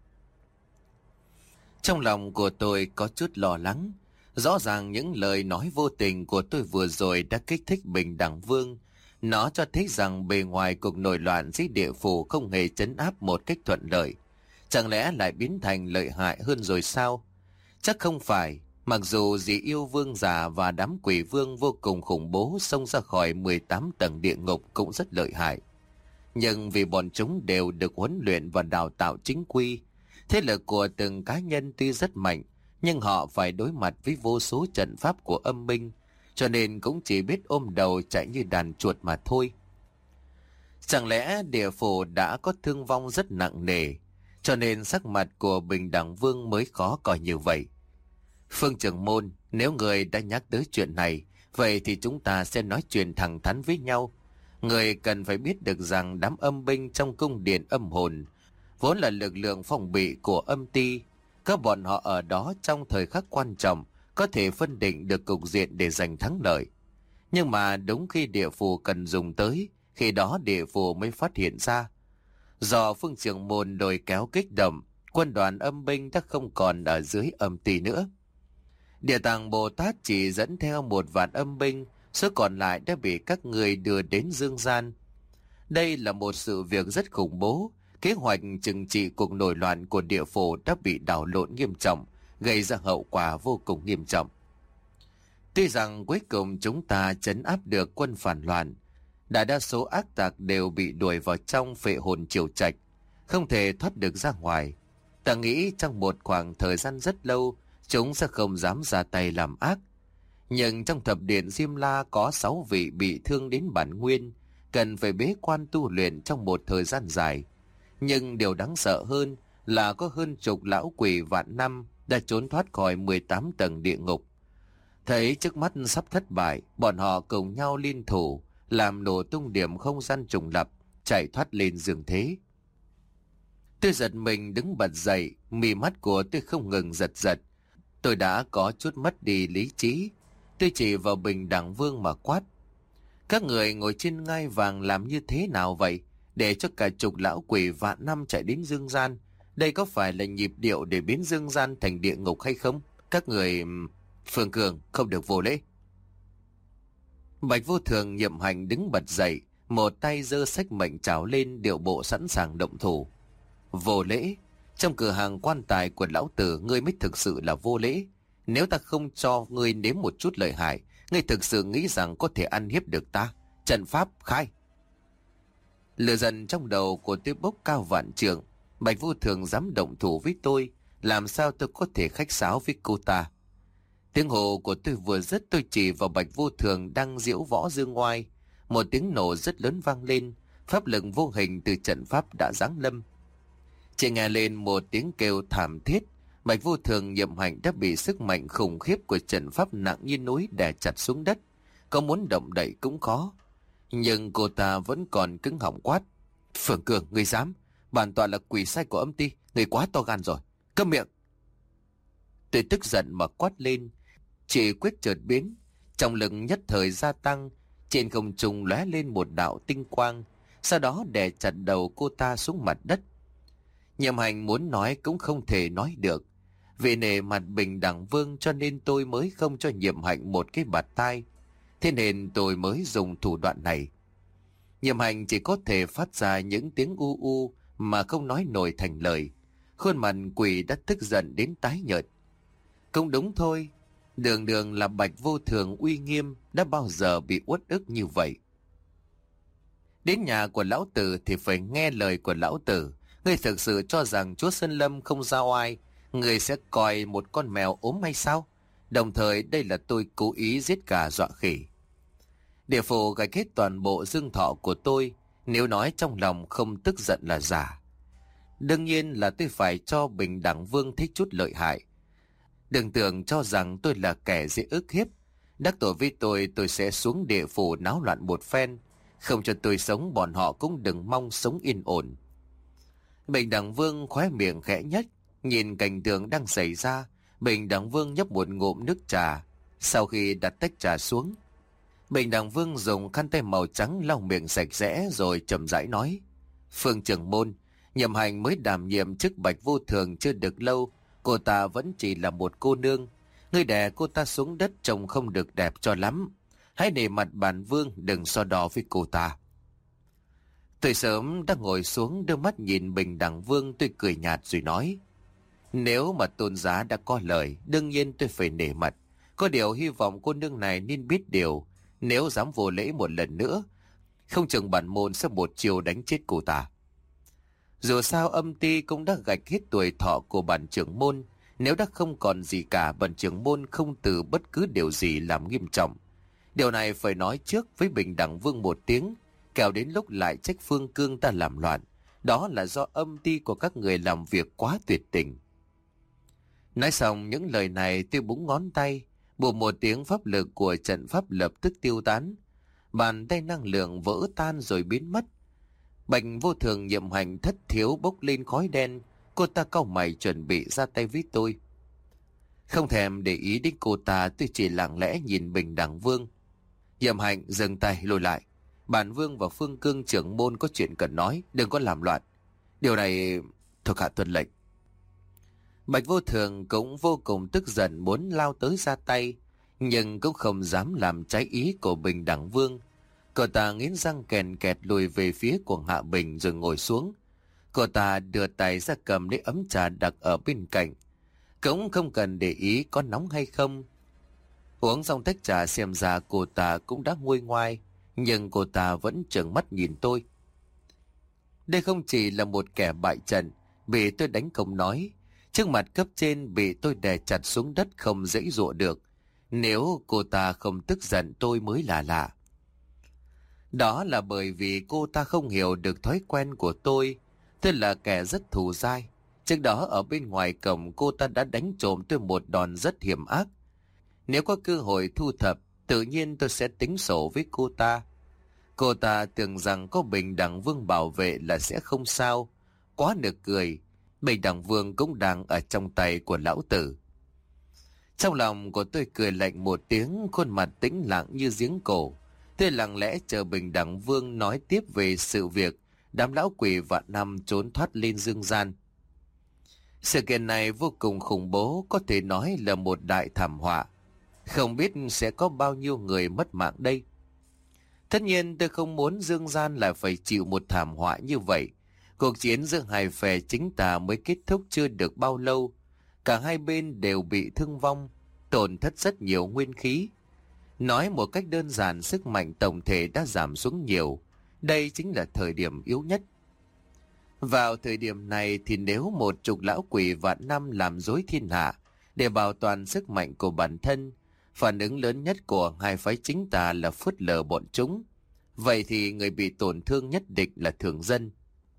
Trong lòng của tôi có chút lo lắng. Rõ ràng những lời nói vô tình của tôi vừa rồi đã kích thích Bình Đẳng Vương. Nó cho thấy rằng bề ngoài cuộc nổi loạn dưới địa phủ không hề trấn áp một cách thuận lợi. Chẳng lẽ lại biến thành lợi hại hơn rồi sao? Chắc không phải. Mặc dù dị yêu vương già và đám quỷ vương vô cùng khủng bố xông ra khỏi mười tám tầng địa ngục cũng rất lợi hại. Nhưng vì bọn chúng đều được huấn luyện và đào tạo chính quy, thế lực của từng cá nhân tuy rất mạnh, nhưng họ phải đối mặt với vô số trận pháp của âm binh, cho nên cũng chỉ biết ôm đầu chạy như đàn chuột mà thôi. Chẳng lẽ địa phủ đã có thương vong rất nặng nề, cho nên sắc mặt của Bình Đẳng Vương mới khó coi như vậy? Phương trưởng môn, nếu người đã nhắc tới chuyện này, vậy thì chúng ta sẽ nói chuyện thẳng thắn với nhau. Người cần phải biết được rằng đám âm binh trong cung điện âm hồn vốn là lực lượng phòng bị của âm ty. Các bọn họ ở đó trong thời khắc quan trọng có thể phân định được cục diện để giành thắng lợi. Nhưng mà đúng khi địa phủ cần dùng tới, khi đó địa phủ mới phát hiện ra. Do phương trưởng môn đồi kéo kích động, quân đoàn âm binh đã không còn ở dưới âm ty nữa. Địa Tạng Bồ Tát chỉ dẫn theo một vạn âm binh, số còn lại đã bị các người đưa đến dương gian. Đây là một sự việc rất khủng bố. Kế hoạch trừng trị cuộc nổi loạn của địa phủ đã bị đảo lộn nghiêm trọng, gây ra hậu quả vô cùng nghiêm trọng. Tuy rằng cuối cùng chúng ta trấn áp được quân phản loạn, đại đa số ác tặc đều bị đuổi vào trong phệ hồn triều trạch, không thể thoát được ra ngoài. Ta nghĩ trong một khoảng thời gian rất lâu, chúng sẽ không dám ra tay làm ác. Nhưng trong thập điện Diêm La có sáu vị bị thương đến bản nguyên, cần phải bế quan tu luyện trong một thời gian dài. Nhưng điều đáng sợ hơn là có hơn chục lão quỷ vạn năm đã trốn thoát khỏi mười tám tầng địa ngục. Thấy trước mắt sắp thất bại, bọn họ cùng nhau liên thủ, làm nổ tung điểm không gian trùng lập, chạy thoát lên giường thế. Tôi giật mình đứng bật dậy, mí mắt của tôi không ngừng giật giật. Tôi đã có chút mất đi lý trí. Tôi chỉ vào Bình Đẳng Vương mà quát: các người ngồi trên ngai vàng làm như thế nào vậy? Để cho cả chục lão quỷ vạn năm chạy đến dương gian, đây có phải là nhịp điệu để biến dương gian thành địa ngục hay không? Các người... Phương Cường không được vô lễ. Bạch Vô Thường Nhiệm Hành đứng bật dậy, một tay giơ sách mệnh trảo lên, điệu bộ sẵn sàng động thủ. Vô lễ? Trong cửa hàng quan tài của lão tử, ngươi mới thực sự là vô lễ. Nếu ta không cho ngươi nếm một chút lợi hại, ngươi thực sự nghĩ rằng có thể ăn hiếp được ta? Trận pháp khai. Lửa giận trong đầu của tôi bốc cao vạn trượng. Bạch Vô Thường dám động thủ với tôi, làm sao tôi có thể khách sáo với cô ta? Tiếng hồ của tôi vừa dứt, tôi chỉ vào Bạch Vô Thường đang diễu võ dương oai. Một tiếng nổ rất lớn vang lên, pháp lực vô hình từ trận pháp đã giáng lâm. Chỉ nghe lên một tiếng kêu thảm thiết, Bạch Vô Thường Nhiệm Hạnh đã bị sức mạnh khủng khiếp của trận pháp nặng như núi đè chặt xuống đất, có muốn động đậy cũng khó. Nhưng cô ta vẫn còn cứng họng quát: Phượng Cường, ngươi dám? Bản tọa là quỷ sai của âm ty, ngươi quá to gan rồi, câm miệng. Tôi tức giận mà quát lên, chỉ quyết chợt biến, trọng lực nhất thời gia tăng, trên không trung lóe lên một đạo tinh quang, sau đó đè chặt đầu cô ta xuống mặt đất. Nhiệm Hành muốn nói cũng không thể nói được, vì nể mặt Bình Đẳng Vương cho nên tôi mới không cho Nhiệm Hạnh một cái bạt tai, thế nên tôi mới dùng thủ đoạn này. Nhiệm Hành chỉ có thể phát ra những tiếng u u mà không nói nổi thành lời, khuôn mặt quỷ đã tức giận đến tái nhợt. Cũng đúng thôi, đường đường là Bạch Vô Thường uy nghiêm, đã bao giờ bị uất ức như vậy. Đến nhà của lão tử thì phải nghe lời của lão tử. Ngươi thực sự cho rằng chúa Sơn Lâm không ra oai, ngươi sẽ coi một con mèo ốm hay sao? Đồng thời đây là tôi cố ý giết gà dọa khỉ. Địa phủ gạch hết toàn bộ dương thọ của tôi, nếu nói trong lòng không tức giận là giả. Đương nhiên là tôi phải cho Bình Đẳng Vương thấy chút lợi hại. Đừng tưởng cho rằng tôi là kẻ dễ ức hiếp. Đắc tội với tôi, tôi sẽ xuống địa phủ náo loạn một phen. Không cho tôi sống, bọn họ cũng đừng mong sống yên ổn. Bình Đẳng Vương khóe miệng khẽ nhếch, nhìn cảnh tượng đang xảy ra. Bình Đẳng Vương nhấp một ngụm nước trà. Sau khi đặt tách trà xuống, Bình Đẳng Vương dùng khăn tay màu trắng lau miệng sạch sẽ rồi chậm rãi nói: Phương trưởng môn, Nhậm Hành mới đảm nhiệm chức Bạch Vô Thường chưa được lâu, cô ta vẫn chỉ là một cô nương. Ngươi đè cô ta xuống đất trông không được đẹp cho lắm. Hãy nể mặt bản vương, đừng so đo với cô ta. Tôi sớm đã ngồi xuống, đưa mắt nhìn Bình Đẳng Vương, tôi cười nhạt rồi nói: Nếu mà tôn giá đã có lời, đương nhiên tôi phải nể mặt. Có điều hy vọng cô nương này nên biết điều, nếu dám vô lễ một lần nữa, không chừng bản môn sẽ một chiều đánh chết cô ta. Dù sao âm ty cũng đã gạch hết tuổi thọ của bản trưởng môn. Nếu đã không còn gì cả, bản trưởng môn không từ bất cứ điều gì làm nghiêm trọng. Điều này phải nói trước với Bình Đẳng Vương một tiếng, kẻo đến lúc lại trách Phương Cương ta làm loạn. Đó là do âm ty của các người làm việc quá tuyệt tình. Nói xong những lời này, tôi búng ngón tay, bùm một tiếng, pháp lực của trận pháp lập tức tiêu tán. Bàn tay năng lượng vỡ tan rồi biến mất. Bạch Vô Thường Nhậm Hành thất thiếu bốc lên khói đen. Cô ta cau mày chuẩn bị ra tay với tôi. Không thèm để ý đến cô ta, tôi chỉ lặng lẽ nhìn Bình Đẳng Vương. Nhậm Hành dừng tay lùi lại. Bản vương và Phương Cương trưởng môn có chuyện cần nói, đừng có làm loạn. Điều này thuộc hạ tuân lệnh. Bạch Vô Thường cũng vô cùng tức giận, muốn lao tới ra tay, nhưng cũng không dám làm trái ý của Bình Đẳng Vương. Cô ta nghiến răng kèn kẹt lùi về phía của Hạ Bình rồi ngồi xuống. Cô ta đưa tay ra cầm lấy ấm trà đặt ở bên cạnh, cũng không cần để ý có nóng hay không. Uống xong tách trà, xem ra cô ta cũng đã nguôi ngoai, nhưng cô ta vẫn trợn mắt nhìn tôi. Đây không chỉ là một kẻ bại trận, bị tôi đánh không nói, trước mặt cấp trên bị tôi đè chặt xuống đất không dãy dụa được. Nếu cô ta không tức giận tôi mới là lạ. Đó là bởi vì cô ta không hiểu được thói quen của tôi. Tôi là kẻ rất thù dai. Trước đó ở bên ngoài cổng cô ta đã đánh trộm tôi một đòn rất hiểm ác. Nếu có cơ hội thu thập, tự nhiên tôi sẽ tính sổ với cô ta. Cô ta tưởng rằng có Bình Đẳng Vương bảo vệ là sẽ không sao. Quá nực cười. Bình Đẳng Vương cũng đang ở trong tay của lão tử. Trong lòng của tôi cười lạnh một tiếng, khuôn mặt tĩnh lặng như giếng cổ. Tôi lặng lẽ chờ Bình Đẳng Vương nói tiếp về sự việc đám lão quỷ vạn năm trốn thoát lên dương gian. Sự kiện này vô cùng khủng bố, có thể nói là một đại thảm họa. Không biết sẽ có bao nhiêu người mất mạng đây. Tất nhiên tôi không muốn dương gian lại phải chịu một thảm họa như vậy. Cuộc chiến giữa hai phe chính tà mới kết thúc chưa được bao lâu. Cả hai bên đều bị thương vong, tổn thất rất nhiều nguyên khí. Nói một cách đơn giản, sức mạnh tổng thể đã giảm xuống nhiều. Đây chính là thời điểm yếu nhất. Vào thời điểm này thì nếu một chục lão quỷ vạn năm làm dối thiên hạ để bảo toàn sức mạnh của bản thân, phản ứng lớn nhất của hai phái chính tà là phớt lờ bọn chúng. Vậy thì người bị tổn thương nhất định là thường dân.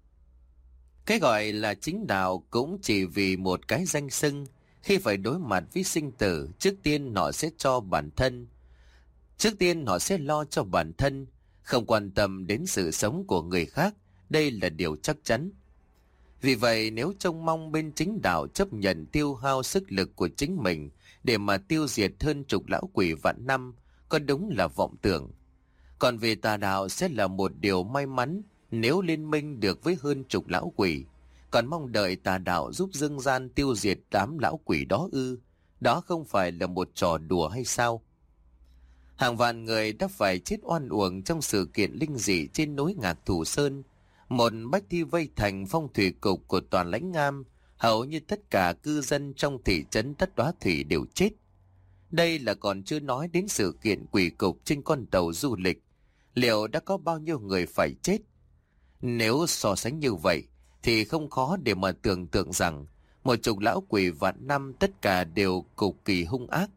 Cái gọi là chính đạo cũng chỉ vì một cái danh xưng. Khi phải đối mặt với sinh tử, trước tiên họ sẽ cho bản thân. Trước tiên họ sẽ lo cho bản thân, không quan tâm đến sự sống của người khác. Đây là điều chắc chắn. Vì vậy nếu trông mong bên chính đạo chấp nhận tiêu hao sức lực của chính mình để mà tiêu diệt hơn chục lão quỷ vạn năm, có đúng là vọng tưởng. Còn về tà đạo sẽ là một điều may mắn nếu liên minh được với hơn chục lão quỷ. Còn mong đợi tà đạo giúp dương gian tiêu diệt đám lão quỷ đó ư? Đó không phải là một trò đùa hay sao? Hàng vạn người đã phải chết oan uổng trong sự kiện linh dị trên núi Ngạc Thủ Sơn. Một bách thi vây thành phong thủy cục của toàn lãnh Nam, hầu như tất cả cư dân trong thị trấn Tất Đóa Thủy đều chết. Đây là còn chưa nói đến sự kiện quỷ cục trên con tàu du lịch. liệu đã có bao nhiêu người phải chết? Nếu so sánh như vậy, thì không khó để mà tưởng tượng rằng một chục lão quỷ vạn năm tất cả đều cực kỳ hung ác.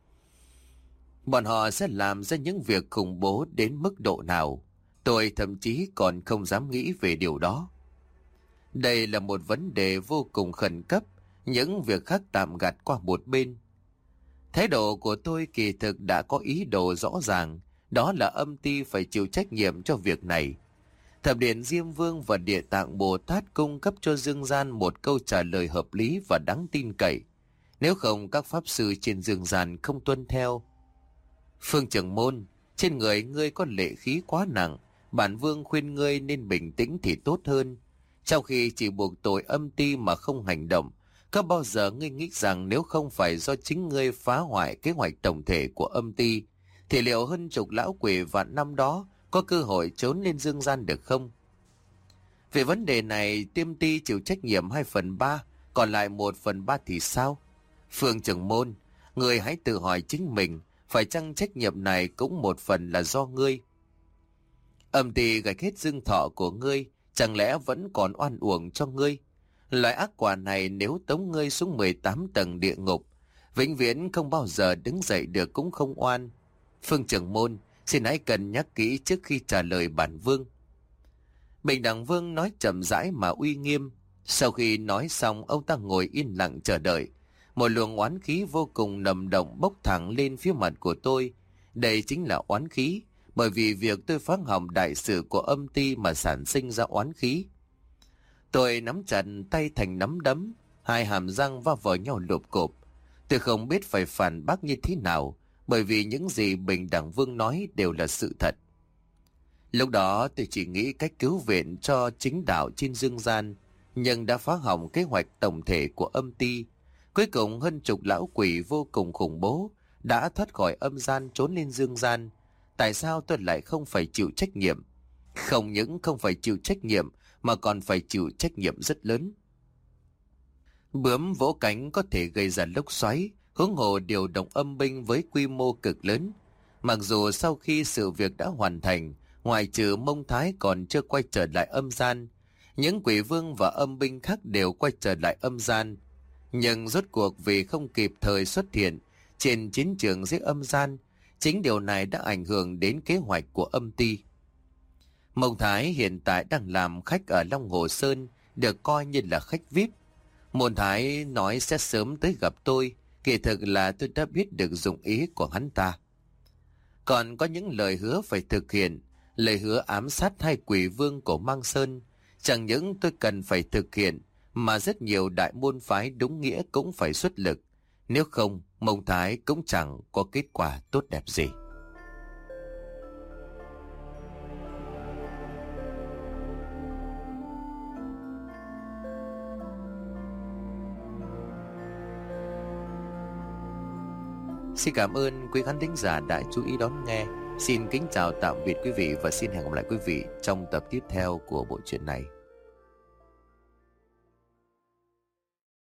Bọn họ sẽ làm ra những việc khủng bố đến mức độ nào, tôi thậm chí còn không dám nghĩ về điều đó. Đây là một vấn đề vô cùng khẩn cấp, những việc khác tạm gạt qua một bên. Thái độ của tôi kỳ thực đã có ý đồ rõ ràng, đó là âm ty phải chịu trách nhiệm cho việc này. Thập điện Diêm Vương và Địa Tạng Bồ Tát cung cấp cho dương gian một câu trả lời hợp lý và đáng tin cậy. Nếu không, các pháp sư trên dương gian không tuân theo. Phương Trưởng Môn, trên người ngươi có lệ khí quá nặng, bản vương khuyên ngươi nên bình tĩnh thì tốt hơn. Trong khi chỉ buộc tội âm ty mà không hành động, có bao giờ ngươi nghĩ rằng nếu không phải do chính ngươi phá hoại kế hoạch tổng thể của âm ty, thì liệu hơn chục lão quỷ vạn năm đó có cơ hội trốn lên dương gian được không? Về vấn đề này, Tiêm Ty chịu trách nhiệm hai phần ba, còn lại một phần ba thì sao? Phương Trưởng Môn, ngươi hãy tự hỏi chính mình, phải chăng trách nhiệm này cũng một phần là do ngươi? Âm ty gạch hết dương thọ của ngươi, chẳng lẽ vẫn còn oan uổng cho ngươi? Loại ác quả này nếu tống ngươi xuống mười tám tầng địa ngục, vĩnh viễn không bao giờ đứng dậy được cũng không oan. Phương Trưởng Môn, xin hãy cân nhắc kỹ trước khi trả lời bản vương. Bình Đẳng Vương nói chậm rãi mà uy nghiêm. Sau khi nói xong, ông ta ngồi yên lặng chờ đợi. Một luồng oán khí vô cùng nồng đậm bốc thẳng lên phía mặt của tôi. Đây chính là oán khí, bởi vì việc tôi phá hỏng đại sự của âm ty mà sản sinh ra oán khí. Tôi nắm chặt tay thành nắm đấm, hai hàm răng va vào nhau lộp cộp. Tôi không biết phải phản bác như thế nào, bởi vì những gì Bình Đẳng Vương nói đều là sự thật. Lúc đó tôi chỉ nghĩ cách cứu viện cho chính đạo trên dương gian, nhưng đã phá hỏng kế hoạch tổng thể của âm ty. Cuối cùng hơn chục lão quỷ vô cùng khủng bố đã thoát khỏi âm gian trốn lên dương gian. Tại sao tôi lại không phải chịu trách nhiệm? Không những không phải chịu trách nhiệm mà còn phải chịu trách nhiệm rất lớn. Bướm vỗ cánh có thể gây ra lốc xoáy, huống hồ điều động âm binh với quy mô cực lớn. Mặc dù sau khi sự việc đã hoàn thành, ngoại trừ Mông Thái còn chưa quay trở lại âm gian, những quỷ vương và âm binh khác đều quay trở lại âm gian. Nhưng rốt cuộc vì không kịp thời xuất hiện trên chiến trường dưới âm gian, chính điều này đã ảnh hưởng đến kế hoạch của âm ty. Mông Thái hiện tại đang làm khách ở Long Hồ Sơn, được coi như là khách vi ai pi. Mông Thái nói sẽ sớm tới gặp tôi, kỳ thực là tôi đã biết được dụng ý của hắn ta. Còn có những lời hứa phải thực hiện, lời hứa ám sát hai quỷ vương của Mang Sơn. Chẳng những tôi cần phải thực hiện, mà rất nhiều đại môn phái đúng nghĩa cũng phải xuất lực. Nếu không, Mông Thái cũng chẳng có kết quả tốt đẹp gì. Xin cảm ơn quý khán thính giả đã chú ý đón nghe. Xin kính chào tạm biệt quý vị và xin hẹn gặp lại quý vị trong tập tiếp theo của bộ truyện này.